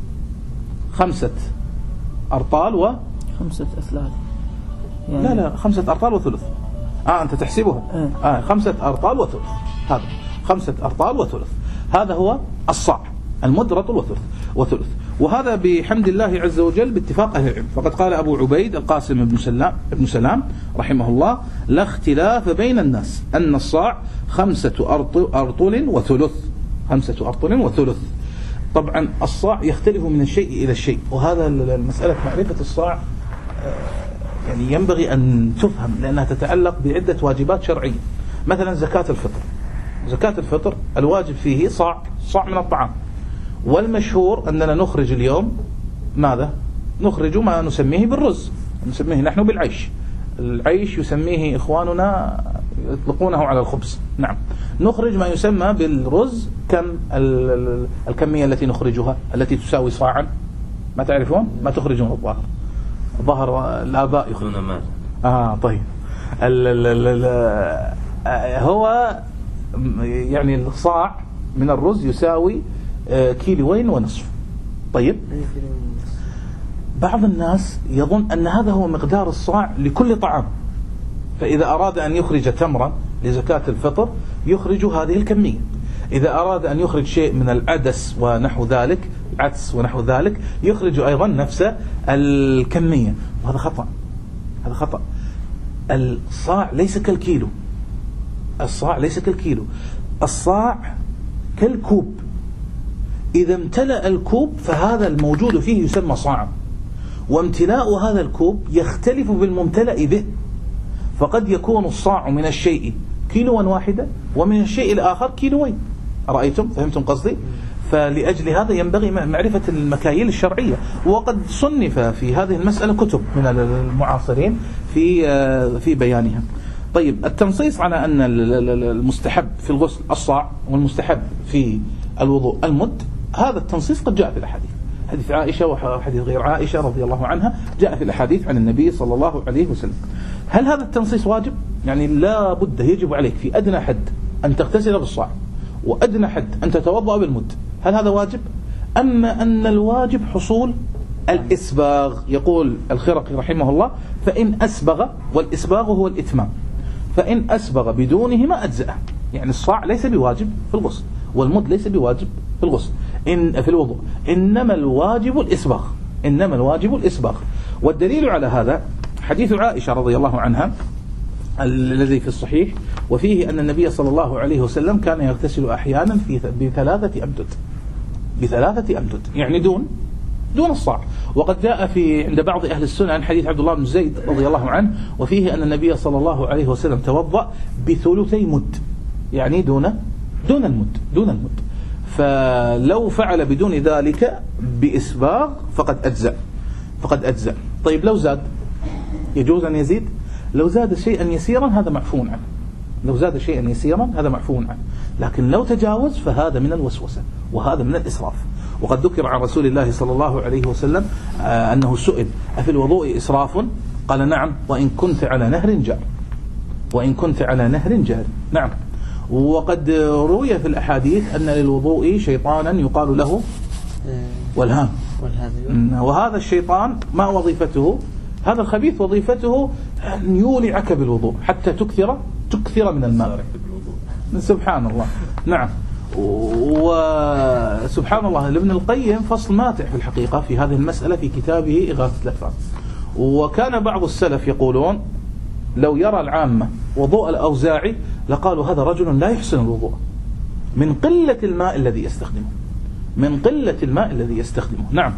خمسة أرطال و خمسة أثلال يعني لا لا خمسة أرطال وثلث. آه أنت تحسبها آه. آه خمسة أرطال وثلث، هذا خمسة أرطال وثلث، هذا هو الصاع. المد رطل وثلث وثلث وهذا بحمد الله عز وجل باتفاق أهل العلم. فقد قال أبو عبيد القاسم بن سلام, بن سلام رحمه الله لا اختلاف بين الناس أن الصاع خمسة أرطل وثلث، خمسة أرطل وثلث. طبعا الصاع يختلف من الشيء إلى الشيء، وهذا المسألة معرفة الصاع يعني ينبغي أن تفهم، لأنها تتعلق بعدة واجبات شرعية. مثلا زكاة الفطر، زكاة الفطر الواجب فيه صاع، صاع من الطعام، والمشهور أننا نخرج اليوم ماذا؟ نخرج ما نسميه بالرز، نسميه نحن بالعيش، العيش يسميه إخواننا يطلقونه على الخبز. نعم، نخرج ما يسمى بالرز. كم الكمية التي نخرجها التي تساوي صاعا؟ ما تعرفون؟ ما تخرجون الظاهر، ظهر الآباء يخرجون مال. آه طيب ال ال ال هو يعني الصاع من الرز يساوي كيلوين ونصف. طيب بعض الناس يظن أن هذا هو مقدار الصاع لكل طعام، فإذا أراد أن يخرج تمرا لزكاة الفطر يخرج هذه الكمية. إذا أراد أن يخرج شيء من العدس ونحو ذلك، عدس ونحو ذلك، يخرج أيضا نفس الكمية. وهذا خطأ، هذا خطأ. الصاع ليس كالكيلو، الصاع ليس كالكيلو، الصاع كالكوب. إذا امتلأ الكوب فهذا الموجود فيه يسمى صاعا، وامتلاء هذا الكوب يختلف بالممتلأ به، فقد يكون الصاع من الشيء كيلوا واحدا ومن الشيء الآخر كيلوين. رأيتم؟ فهمتم قصدي؟ فلأجل هذا ينبغي معرفة المكاييل الشرعية، وقد صنف في هذه المسألة كتب من المعاصرين في في بيانها. طيب، التنصيص على أن المستحب في الغسل الصاع والمستحب في الوضوء المد، هذا التنصيص قد جاء في الأحاديث، حديث عائشة وحديث غير عائشة رضي الله عنها جاء في الأحاديث عن النبي صلى الله عليه وسلم. هل هذا التنصيص واجب؟ يعني لا بد يجب عليك في أدنى حد أن تغتسل بالصاع وأدنى حد أن تتوضأ بالمد، هل هذا واجب؟ أما أن الواجب حصول الإسباغ. يقول الخرقي رحمه الله: فإن أسبغ، والإسباغ هو الإتمام، فإن أسبغ بدونهما أجزأه. يعني الصاع ليس بواجب في الغسل، والمد ليس بواجب في الغسل إن في الوضوء، إنما الواجب الإسباغ، إنما الواجب الإسباغ. والدليل على هذا حديث عائشة رضي الله عنها الذي في الصحيح، وفيه أن النبي صلى الله عليه وسلم كان يغتسل أحيانا في بثلاثة أمدد، بثلاثة أمدد يعني دون دون الصاع. وقد جاء في عند بعض أهل السنن حديث عبد الله بن زيد رضي الله عنه، وفيه أن النبي صلى الله عليه وسلم توضأ بثلثي مد، يعني دون دون المد دون المد فلو فعل بدون ذلك بإسباغ فقد أجزأ فقد أجزأ. طيب، لو زاد يجوز أن يزيد؟ لو زاد شيئا يسيرا هذا معفو عنه، لو زاد شيئا يسيرا هذا معفو عنه، لكن لو تجاوز فهذا من الوسوسة وهذا من الإسراف. وقد ذكر عن رسول الله صلى الله عليه وسلم آه أنه سئل: أفي الوضوء إسراف؟ قال: نعم، وإن كنت على نهر جار، وإن كنت على نهر جار. نعم. وقد روي في الأحاديث أن للوضوء شيطانا يقال له والهام، وهذا الشيطان ما وظيفته؟ هذا الخبيث وظيفته أن يولعك بالوضوء حتى تكثر تكثر من الماء. سبحان الله. نعم. وسبحان الله، لابن القيم فصل ماتع في الحقيقة في هذه المسألة في كتابه إغاثة الألفان. وكان بعض السلف يقولون: لو يرى العامة وضوء الأوزاعي لقالوا هذا رجل لا يحسن الوضوء من قلة الماء الذي يستخدمه، من قلة الماء الذي يستخدمه. نعم.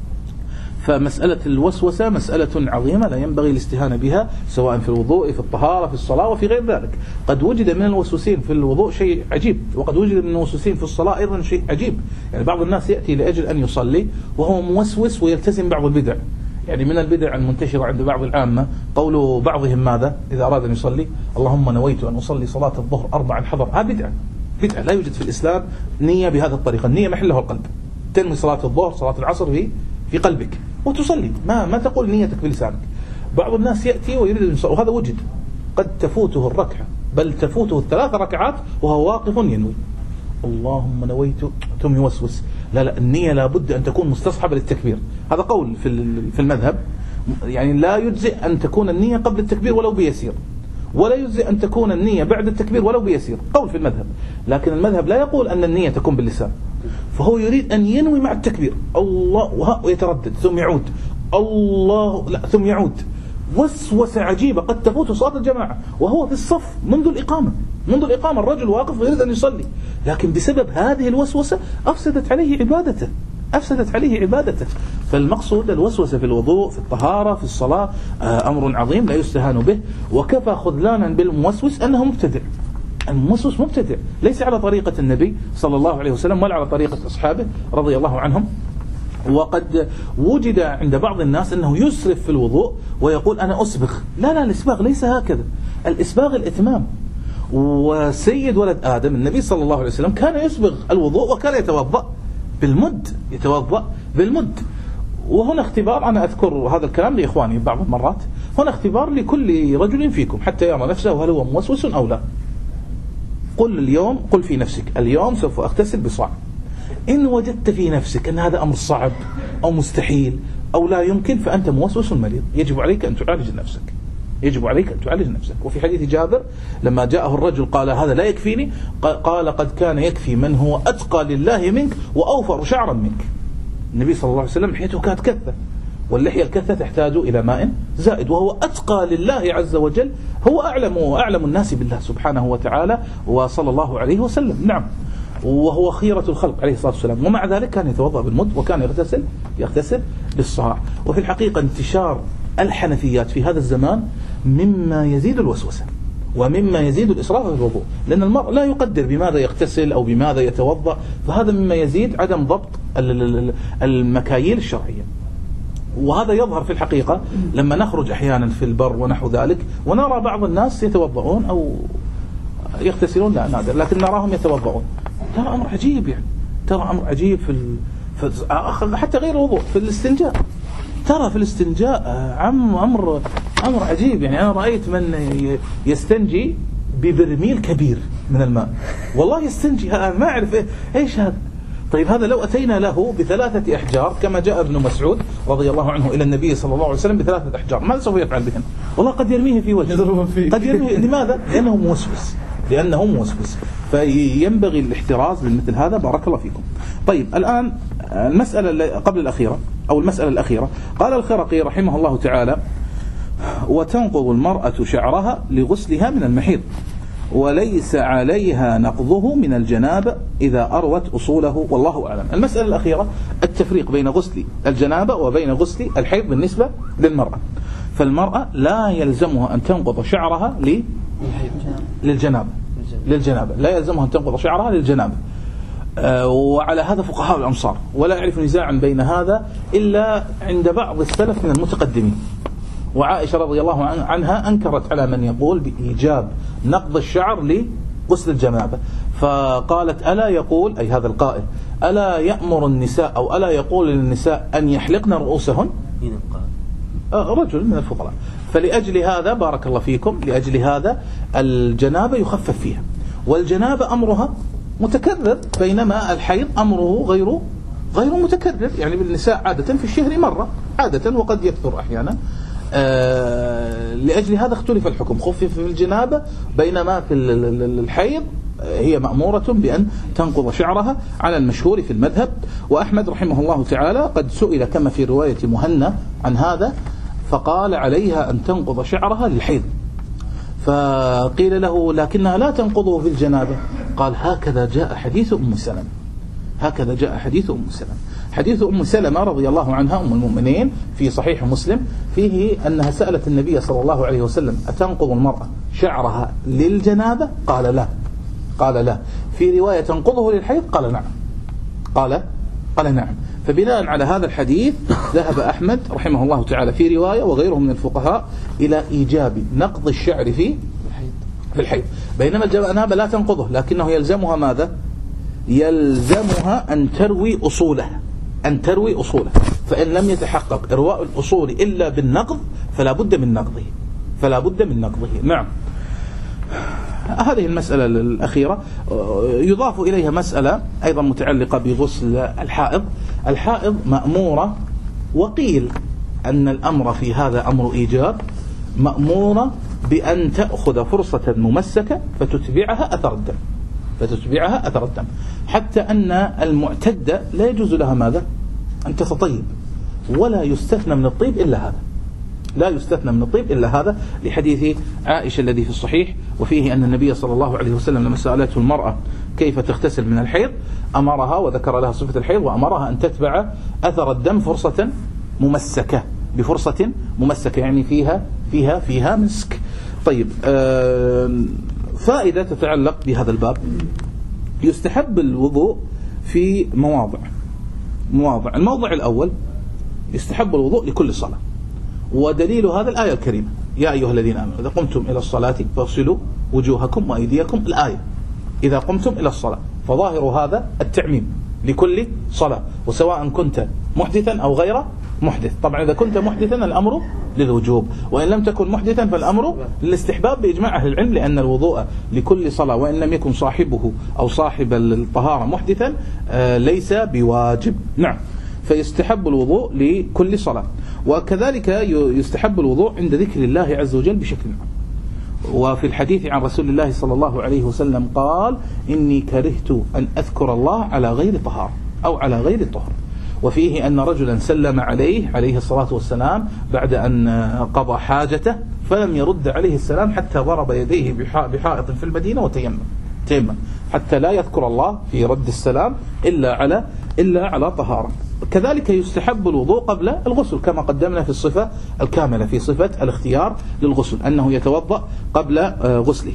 فمسألة الوسوسة مسألة عظيمة لا ينبغي الاستهانة بها، سواء في الوضوء، في الطهارة، في الصلاة، وفي غير ذلك. قد وجد من الوسوسين في الوضوء شيء عجيب، وقد وجد من الوسوسين في الصلاة أيضا شيء عجيب. يعني بعض الناس يأتي لأجل أن يصلي وهو موسوس ويلتزم بعض البدع. يعني من البدع المنتشرة عند بعض العامة قول بعضهم ماذا إذا أراد أن يصلي: اللهم نويت أن أصلي صلاة الظهر أربعا حضر. هذا بدعة، بدعة لا يوجد في الإسلام نية بهذه الطريقة. النية محلها القلب، تنوي صلاة الظهر صلاة العصر في في قلبك وتصلي، ما ما تقول نيتك بلسانك. بعض الناس يأتي ويريد أن يصلي وهذا وجد، قد تفوته الركعة بل تفوته الثلاث ركعات وهو واقف ينوي اللهم نويت ثم يوسوس. لا لا، النية لابد أن تكون مستصحبة للتكبير. هذا قول في في المذهب، يعني لا يجزئ أن تكون النية قبل التكبير ولو بيسير، ولا يجزئ أن تكون النية بعد التكبير ولو بيسير، قول في المذهب. لكن المذهب لا يقول أن النية تكون باللسان، فهو يريد أن ينوي مع التكبير الله ويتردد ثم يعود الله لا ثم يعود. وسوسة عجيبة قد تفوت صلاة الجماعة وهو في الصف منذ الإقامة، منذ الإقامة الرجل واقف ويريد أن يصلي، لكن بسبب هذه الوسوسة أفسدت عليه عبادته، أفسدت عليه عبادته. فالمقصود الوسوسة في الوضوء، في الطهارة، في الصلاة أمر عظيم لا يستهان به. وكفى خذلانا بالموسوس أنه مبتدع. الموسوس مبتدع ليس على طريقة النبي صلى الله عليه وسلم ولا على طريقة أصحابه رضي الله عنهم. وقد وجد عند بعض الناس أنه يسرف في الوضوء ويقول أنا أسبغ. لا لا، الإسباغ ليس هكذا، الإسباغ الإتمام. وسيد ولد آدم النبي صلى الله عليه وسلم كان يسبغ الوضوء وكان يتوضأ بالمد، يتوضأ بالمد. وهنا اختبار، أنا أذكر هذا الكلام لإخواني بعض المرات، هنا اختبار لكل رجل فيكم حتى يرى نفسه هل هو موسوس أو لا. قل اليوم، قل في نفسك اليوم سوف أغتسل بصاع. إن وجدت في نفسك أن هذا أمر صعب أو مستحيل أو لا يمكن فأنت موسوس مريض، يجب عليك أن تعالج نفسك، يجب عليك أن تعالج نفسك. وفي حديث جابر لما جاءه الرجل قال هذا لا يكفيني، قال قد كان يكفي من هو أتقى لله منك وأوفر شعرا منك. النبي صلى الله عليه وسلم لحيته كانت كثة، واللحية الكثة تحتاج إلى ماء زائد، وهو أتقى لله عز وجل، هو أعلم وأعلم الناس بالله سبحانه وتعالى وصلى الله عليه وسلم. نعم، وهو خيرة الخلق عليه الصلاة والسلام، ومع ذلك كان يتوضأ بالمد وكان يغتسل يغتسل للصاع. وفي الحقيقة انتشار الحنفيات في هذا الزمان مما يزيد الوسوسة ومما يزيد الإسراف في الوضوء، لأن المرء لا يقدر بماذا يغتسل أو بماذا يتوضأ، فهذا مما يزيد عدم ضبط المكاييل الشرعية. وهذا يظهر في الحقيقة لما نخرج أحيانا في البر ونحو ذلك ونرى بعض الناس يتوضؤون أو يغتسلون، لا نادر، لكن نراهم يتوضؤون. ترى أمر عجيب، يعني ترى أمر عجيب في, ال... في حتى غير الوضوء، في الاستنجاء، ترى في الاستنجاء عم أمر أمر عجيب. يعني أنا رأيت من يستنجي ببرميل كبير من الماء، والله يستنجي، ما أعرف إيش هذا. طيب هذا لو أتينا له بثلاثة أحجار كما جاء ابن مسعود رضي الله عنه إلى النبي صلى الله عليه وسلم بثلاثة أحجار، ماذا سوف يفعل بهن؟ والله قد يرميه في وجهه، قد يرميه. لماذا؟ لأنه موسوس، لأنه موسوس. فينبغي الاحتراز من مثل هذا. بارك الله فيكم. طيب الآن المسألة قبل الأخيرة أو المسألة الأخيرة، قال الخرقي رحمه الله تعالى: وتنقض المرأة شعرها لغسلها من المحيض، وليس عليها نقضه من الجنابة إذا أروت أصوله، والله أعلم. المسألة الأخيرة التفريق بين غسل الجنابة وبين غسل الحيض بالنسبة للمرأة. فالمرأة لا يلزمها أن تنقض شعرها للجنابة للجنابة لا يلزمها أن تنقض شعرها للجنابة. آه وعلى هذا فقهاء الأمصار، ولا أعرف نزاعا بين هذا إلا عند بعض السلف من المتقدمين. وعائشة رضي الله عنها أنكرت على من يقول بإيجاب نقض الشعر لغسل الجنابة، فقالت: ألا يقول، أي هذا القائل، ألا يأمر النساء أو ألا يقول للنساء أن يحلقن رؤوسهن؟ رجل من الفقراء. فلأجل هذا بارك الله فيكم، لأجل هذا الجنابة يخفف فيها، والجنابة أمرها متكرر، بينما الحيض أمره غير غير متكرر. يعني بالنساء عادة في الشهر مرة عادة، وقد يكثر أحيانا. آه لأجل هذا اختلف الحكم، خفف في الجنابة، بينما في الحيض هي مأمورة بأن تنقض شعرها على المشهور في المذهب. وأحمد رحمه الله تعالى قد سئل كما في رواية مهنا عن هذا، فقال: عليها أن تنقض شعرها للحيض. فقيل له: لكنها لا تنقضه في الجنابة. قال: هكذا جاء حديث أم سلمة، هكذا جاء حديث أم سلمة. حديث أم سلمة رضي الله عنها أم المؤمنين في صحيح مسلم فيه أنها سألت النبي صلى الله عليه وسلم: أتنقض المرأة شعرها للجنابة؟ قال: لا. قال: لا. في رواية: تنقضه للحيض؟ قال: نعم. قال قال نعم. فبناء على هذا الحديث ذهب أحمد رحمه الله تعالى في رواية وغيره من الفقهاء إلى إيجاب نقض الشعر في في الحيض، بينما الجنابة لا تنقضه، لكنه يلزمها ماذا؟ يلزمها أن تروي أصوله، أن تروي أصوله. فإن لم يتحقق إرواء الأصول إلا بالنقض فلا بد من نقضه، فلا بد من نقضه. نعم. هذه المسألة الأخيرة. يضاف إليها مسألة أيضا متعلقة بغسل الحائض. الحائض مأمورة، وقيل أن الأمر في هذا أمر إيجاب، مأمورة بأن تأخذ فرصة ممسكة فتتبعها أثر الدم، فتتبعها أثر الدم، حتى أن المعتدة لا يجوز لها ماذا؟ أن تتطيب، ولا يستثنى من الطيب إلا هذا، لا يستثنى من الطيب إلا هذا، لحديث عائشة الذي في الصحيح، وفيه أن النبي صلى الله عليه وسلم لما سألته المرأة كيف تغتسل من الحيض أمرها وذكر لها صفة الحيض، وأمرها أن تتبع أثر الدم فرصة ممسكة، بفرصة ممسكة يعني فيها فيها فيها مسك. طيب، فائدة تتعلق بهذا الباب: يستحب الوضوء في مواضع مواضع الموضع الأول يستحب الوضوء لكل صلاة، ودليل هذا الآية الكريمة: يا أيها الذين آمنوا إذا قمتم إلى الصلاة فاغسلوا وجوهكم وأيديكم. الآية إذا قمتم إلى الصلاة، فظاهر هذا التعميم لكل صلاة، وسواء كنت محدثا أو غير محدث. طبعا إذا كنت محدثا الأمر للوجوب، وإن لم تكن محدثا فالأمر للاستحباب بإجماع أهل العلم، لأن الوضوء لكل صلاة وإن لم يكن صاحبه أو صاحب الطهارة محدثا ليس بواجب. نعم. فيستحب الوضوء لكل صلاة. وكذلك يستحب الوضوء عند ذكر الله عز وجل بشكل عام. وفي الحديث عن رسول الله صلى الله عليه وسلم قال: إني كرهت أن أذكر الله على غير طهارة أو على غير طهر. وفيه أن رجلا سلم عليه عليه الصلاة والسلام بعد أن قضى حاجته فلم يرد عليه السلام حتى ضرب يديه بحائط في المدينة وتيمم تيمم حتى لا يذكر الله في رد السلام إلا على إلا على طهارة. كذلك يستحب الوضوء قبل الغسل كما قدمنا في الصفة الكاملة في صفة الاختيار للغسل أنه يتوضأ قبل غسله.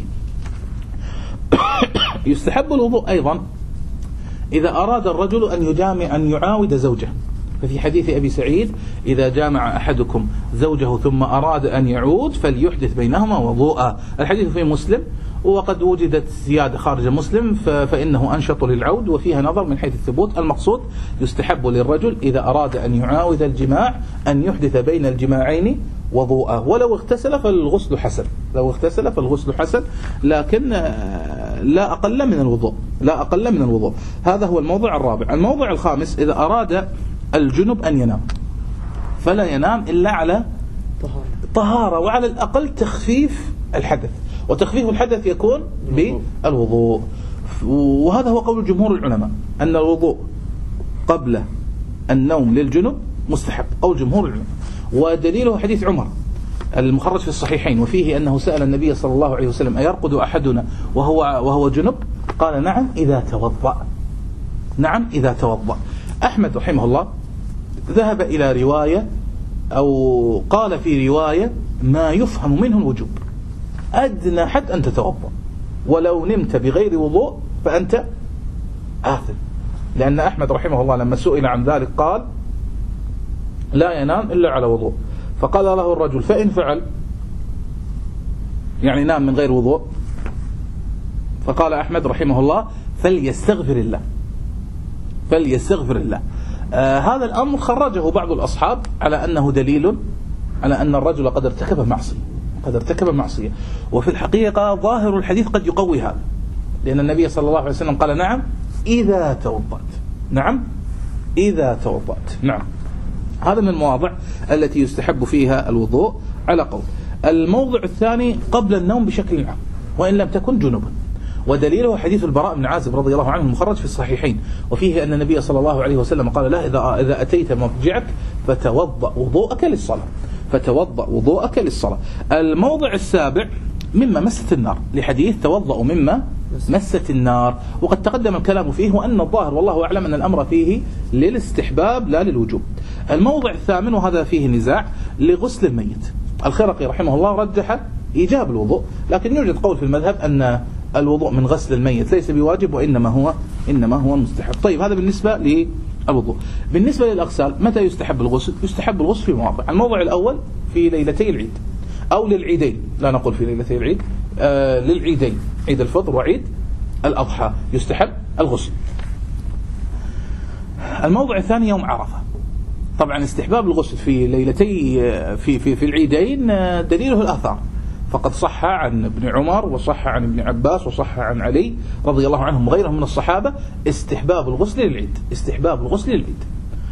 يستحب الوضوء أيضا إذا أراد الرجل أن يجامع أن يعاود زوجه، ففي حديث أبي سعيد: إذا جامع أحدكم زوجه ثم أراد أن يعود فليحدث بينهما وضوءا. الحديث في مسلم، وقد وجدت زيادة خارج مسلم فإنه أنشط للعود وفيها نظر من حيث الثبوت. المقصود يستحب للرجل إذا أراد أن يعاود الجماع أن يحدث بين الجماعين وضوءا، ولو اغتسل فالغسل حسن، لو اغتسل فالغسل حسن، لكن لا أقل من الوضوء، لا أقل من الوضوء. هذا هو الموضع الرابع. الموضع الخامس: إذا أراد الجنب أن ينام فلا ينام إلا على طهارة، وعلى الأقل تخفيف الحدث، وتخفيف الحدث يكون بالوضوء. وهذا هو قول جمهور العلماء أن الوضوء قبل النوم للجنب مستحب، قول جمهور العلماء. ودليله حديث عمر المخرج في الصحيحين، وفيه أنه سأل النبي صلى الله عليه وسلم: أيرقد أحدنا وهو وهو جنب؟ قال: نعم إذا توضأ، نعم إذا توضأ. أحمد رحمه الله ذهب إلى رواية أو قال في رواية ما يفهم منه الوجوب، أدنى حد أن تتوضأ، ولو نمت بغير وضوء فأنت آثم. لأن أحمد رحمه الله لما سئل عن ذلك قال: لا ينام إلا على وضوء. فقال له الرجل: فإن فعل، يعني نام من غير وضوء؟ فقال أحمد رحمه الله: فليستغفر الله، فليستغفر الله. آه هذا الأمر خرجه بعض الأصحاب على أنه دليل على أن الرجل قد ارتكب معصية، قد ارتكب معصية. وفي الحقيقة ظاهر الحديث قد يقوي هذا، لأن النبي صلى الله عليه وسلم قال: نعم إذا توضأت، نعم إذا توضأت. نعم، هذا من المواضع التي يستحب فيها الوضوء على قول. الموضع الثاني قبل النوم بشكل عام وإن لم تكن جنبا، ودليله حديث البراء بن عازب رضي الله عنه المخرج في الصحيحين، وفيه أن النبي صلى الله عليه وسلم قال له: إذا إذا أتيت مضجعك فتوضأ وضوءك للصلاة، فتوضأ وضوءك للصلاة. الموضع السابع مما مست النار، لحديث: توضأ مما مست النار، وقد تقدم الكلام فيه، وأن الظاهر والله أعلم أن الأمر فيه للاستحباب لا للوجوب. الموضع الثامن وهذا فيه نزاع: لغسل الميت. الخرقي رحمه الله رجح إيجاب الوضوء، لكن يوجد قول في المذهب أن الوضوء من غسل الميت ليس بواجب وإنما هو إنما هو مستحب. طيب، هذا بالنسبة للوضوء. بالنسبة للأغسال متى يستحب الغسل؟ يستحب الغسل في مواضع. الموضع الأول في ليلتي العيد أو للعيدين، لا نقول في ليلتي العيد، آه للعيدين، عيد الفطر وعيد الأضحى يستحب الغسل. الموضع الثاني يوم عرفة. طبعا استحباب الغسل في ليلتي في في في العيدين دليله الآثار، فقد صح عن ابن عمر وصح عن ابن عباس وصح عن علي رضي الله عنهم وغيرهم من الصحابة استحباب الغسل للعيد، استحباب الغسل للعيد.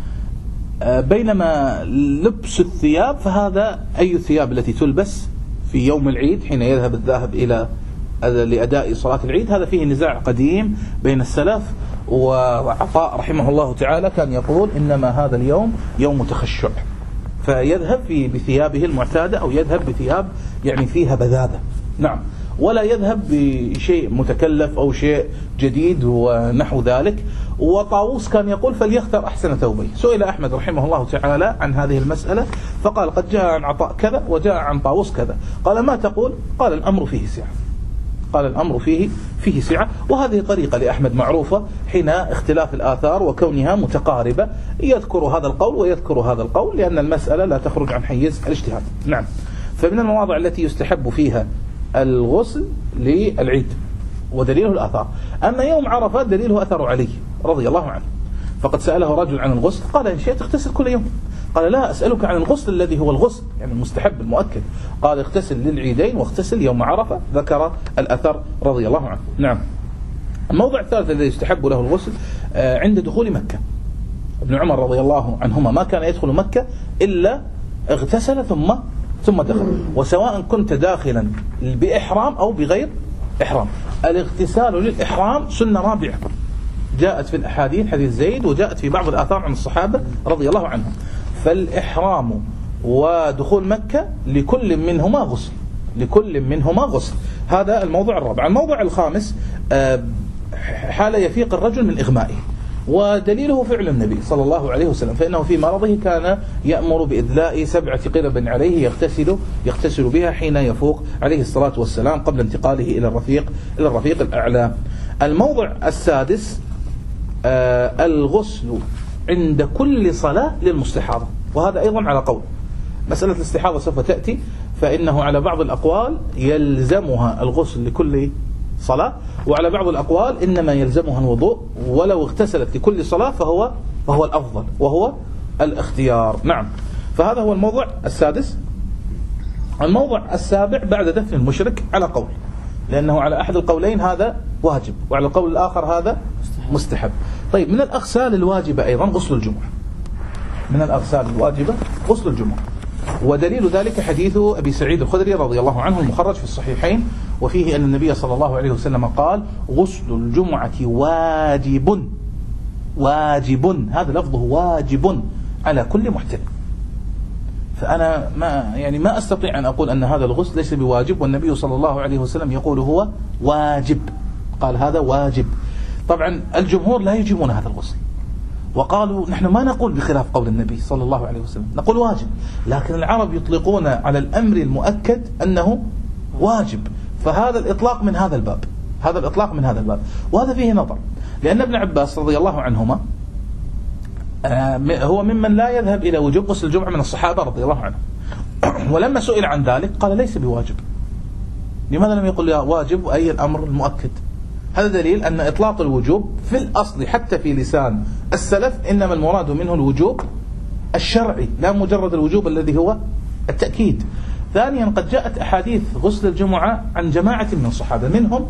بينما لبس الثياب فهذا أي الثياب التي تلبس في يوم العيد حين يذهب الذاهب إلى لأداء صلاة العيد، هذا فيه نزاع قديم بين السلف. وعطاء رحمه الله تعالى كان يقول: إنما هذا اليوم يوم تخشع، فيذهب في بثيابه المعتادة أو يذهب بثياب يعني فيها بذاذة، نعم، ولا يذهب بشيء متكلف أو شيء جديد ونحو ذلك. وطاووس كان يقول: فليختر أحسن ثوبيه. سئل أحمد رحمه الله تعالى عن هذه المسألة فقال: قد جاء عن عطاء كذا وجاء عن طاووس كذا. قال: ما تقول؟ قال: الأمر فيه سعة، قال: الأمر فيه فيه سعة. وهذه طريقة لأحمد معروفة حين اختلاف الآثار وكونها متقاربة، يذكر هذا القول ويذكر هذا القول، لأن المسألة لا تخرج عن حيز الاجتهاد. نعم. فمن المواضع التي يستحب فيها الغسل للعيد ودليله الآثار. أما يوم عرفة دليله أثر علي رضي الله عنه، فقد سأله رجل عن الغسل قال: إن شئت اغتسل كل يوم. قال: لا، أسألك عن الغسل الذي هو الغسل يعني المستحب المؤكد. قال: اغتسل للعيدين واغتسل يوم عرفة. ذكر الأثر رضي الله عنه. نعم. الموضع الثالث الذي يستحب له الغسل عند دخول مكة، ابن عمر رضي الله عنهما ما كان يدخل مكة إلا اغتسل ثم ثم دخل، وسواء كنت داخلا بإحرام أو بغير إحرام. الاغتسال للإحرام سنة رابعة جاءت في الأحاديث، حديث زيد، وجاءت في بعض الآثار عن الصحابة رضي الله عنهم. فالإحرام ودخول مكة لكل منهما غسل، لكل منهما غسل. هذا الموضوع الرابع. الموضوع الخامس حال يفيق الرجل من إغمائه، ودليله فعل النبي صلى الله عليه وسلم، فإنه في مرضه كان يأمر بإدلاء سبعة قرب عليه يغتسل يغتسل بها حين يفوق عليه الصلاة والسلام قبل انتقاله إلى الرفيق إلى الرفيق الأعلى. الموضع السادس آه الغسل عند كل صلاة للمستحاضة، وهذا أيضا على قول. مسألة الاستحاضة سوف تأتي، فإنه على بعض الأقوال يلزمها الغسل لكل صلاة، وعلى بعض الأقوال إنما يلزمها الوضوء، ولو اغتسلت لكل صلاة فهو فهو الأفضل وهو الاختيار. نعم، فهذا هو الموضوع السادس. الموضع السابع بعد دفن المشرك على قول، لأنه على أحد القولين هذا واجب، وعلى القول الآخر هذا مستحب. طيب، من الأغسال الواجبة أيضا غسل الجمعة، من الأغسال الواجبة غسل الجمعة، ودليل ذلك حديث أبي سعيد الخدري رضي الله عنه المخرج في الصحيحين، وفيه أن النبي صلى الله عليه وسلم قال: غسل الجمعة واجب، واجب، هذا لفظه واجب على كل محتلم. فأنا ما يعني ما أستطيع أن أقول أن هذا الغسل ليس بواجب، والنبي صلى الله عليه وسلم يقول هو واجب، قال هذا واجب. طبعا الجمهور لا يجيبون هذا الغسل، وقالوا نحن ما نقول بخلاف قول النبي صلى الله عليه وسلم، نقول واجب، لكن العرب يطلقون على الأمر المؤكد أنه واجب، فهذا الإطلاق من هذا الباب، هذا الإطلاق من هذا الباب. وهذا فيه نظر، لأن ابن عباس رضي الله عنهما هو ممن لا يذهب إلى وجوب غسل الجمعة من الصحابة رضي الله عنهم، ولما سئل عن ذلك قال ليس بواجب. لماذا لم يقل واجب أي الأمر المؤكد؟ هذا دليل أن إطلاق الوجوب في الأصل حتى في لسان السلف إنما المراد منه الوجوب الشرعي، لا مجرد الوجوب الذي هو التأكيد. ثانيا، قد جاءت أحاديث غسل الجمعة عن جماعة من الصحابة، منهم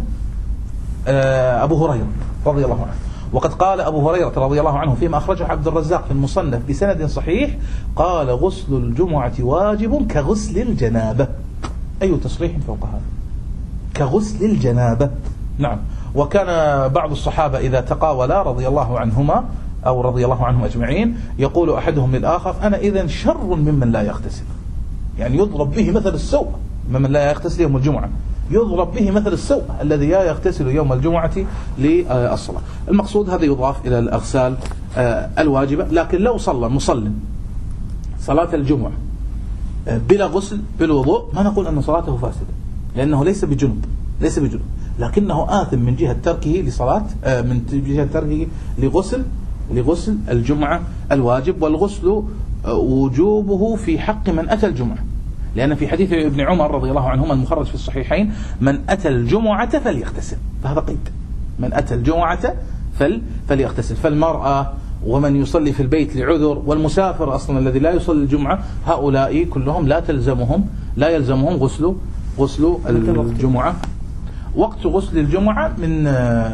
أبو هريرة رضي الله عنه، وقد قال أبو هريرة رضي الله عنه فيما أخرجه عبد الرزاق في المصنف بسند صحيح، قال: غسل الجمعة واجب كغسل الجنابة. أي تصريح فوق هذا؟ كغسل الجنابة. نعم. وكان بعض الصحابة إذا تقاولا رضي الله عنهما أو رضي الله عنهم أجمعين يقول أحدهم للآخر: أنا إذن شر ممن لا يغتسل، يعني يضرب به مثل السوء، ممن لا يغتسل يوم الجمعة يضرب به مثل السوء الذي لا يغتسل يوم الجمعة للصلاة. المقصود هذا يضاف إلى الأغسال الواجبة. لكن لو صلى مصل صلاة الجمعة بلا غسل بالوضوء ما نقول أن صلاته فاسدة، لأنه ليس بجنب، ليس بجنب، لكنه آثم من جهة تركه لصلاة من جهة تركه لغسل لغسل الجمعة الواجب. والغسل وجوبه في حق من أتى الجمعة، لأن في حديث ابن عمر رضي الله عنهما المخرج في الصحيحين: من أتى الجمعة فليغتسل، فهذا قيد، من أتى الجمعة فل فليغتسل. فالمرأة ومن يصلي في البيت لعذر والمسافر أصلا الذي لا يصلي الجمعة، هؤلاء كلهم لا تلزمهم لا يلزمهم غسل غسل الجمعة. وقت غسل الجمعة من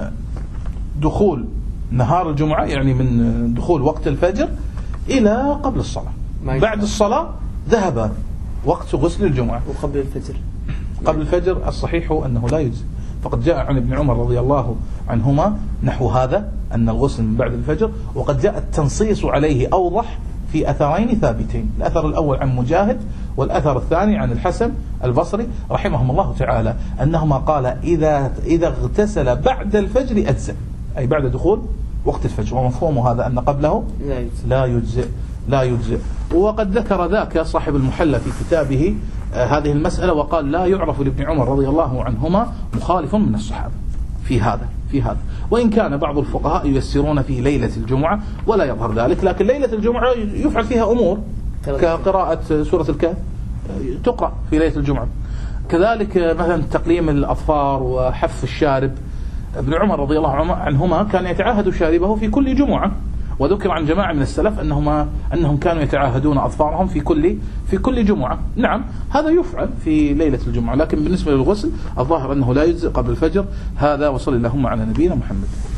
دخول نهار الجمعة، يعني من دخول وقت الفجر إلى قبل الصلاة. بعد الصلاة ذهب وقت غسل الجمعة. وقبل الفجر قبل الفجر الصحيح أنه لا يجزي، فقد جاء عن ابن عمر رضي الله عنهما نحو هذا، أن الغسل من بعد الفجر، وقد جاء التنصيص عليه أوضح في أثرين ثابتين، الأثر الأول عن مجاهد، والأثر الثاني عن الحسن البصري رحمهم الله تعالى، أنهما قال إذا إذا اغتسل بعد الفجر أجزأ، أي بعد دخول وقت الفجر، ومفهوم هذا أن قبله لا يجزئ لا يجزئ. وقد ذكر ذاك صاحب المحلى في كتابه آه هذه المسألة، وقال: لا يعرف لابن عمر رضي الله عنهما مخالف من الصحابة في هذا في هذا وإن كان بعض الفقهاء ييسرون في ليلة الجمعة ولا يظهر ذلك، لكن ليلة الجمعة يفعل فيها أمور كقراءة سورة الكهف تقرأ في ليلة الجمعة، كذلك مثلا تقليم الأظفار وحف الشارب. ابن عمر رضي الله عنهما كان يتعاهد شاربه في كل جمعة، وذكر عن جماعة من السلف أنهما أنهم كانوا يتعاهدون أظفارهم في كل في كل جمعة. نعم، هذا يفعل في ليلة الجمعة، لكن بالنسبة للغسل الظاهر أنه لا يجزئ قبل الفجر. هذا، وصلى اللهم على نبينا محمد.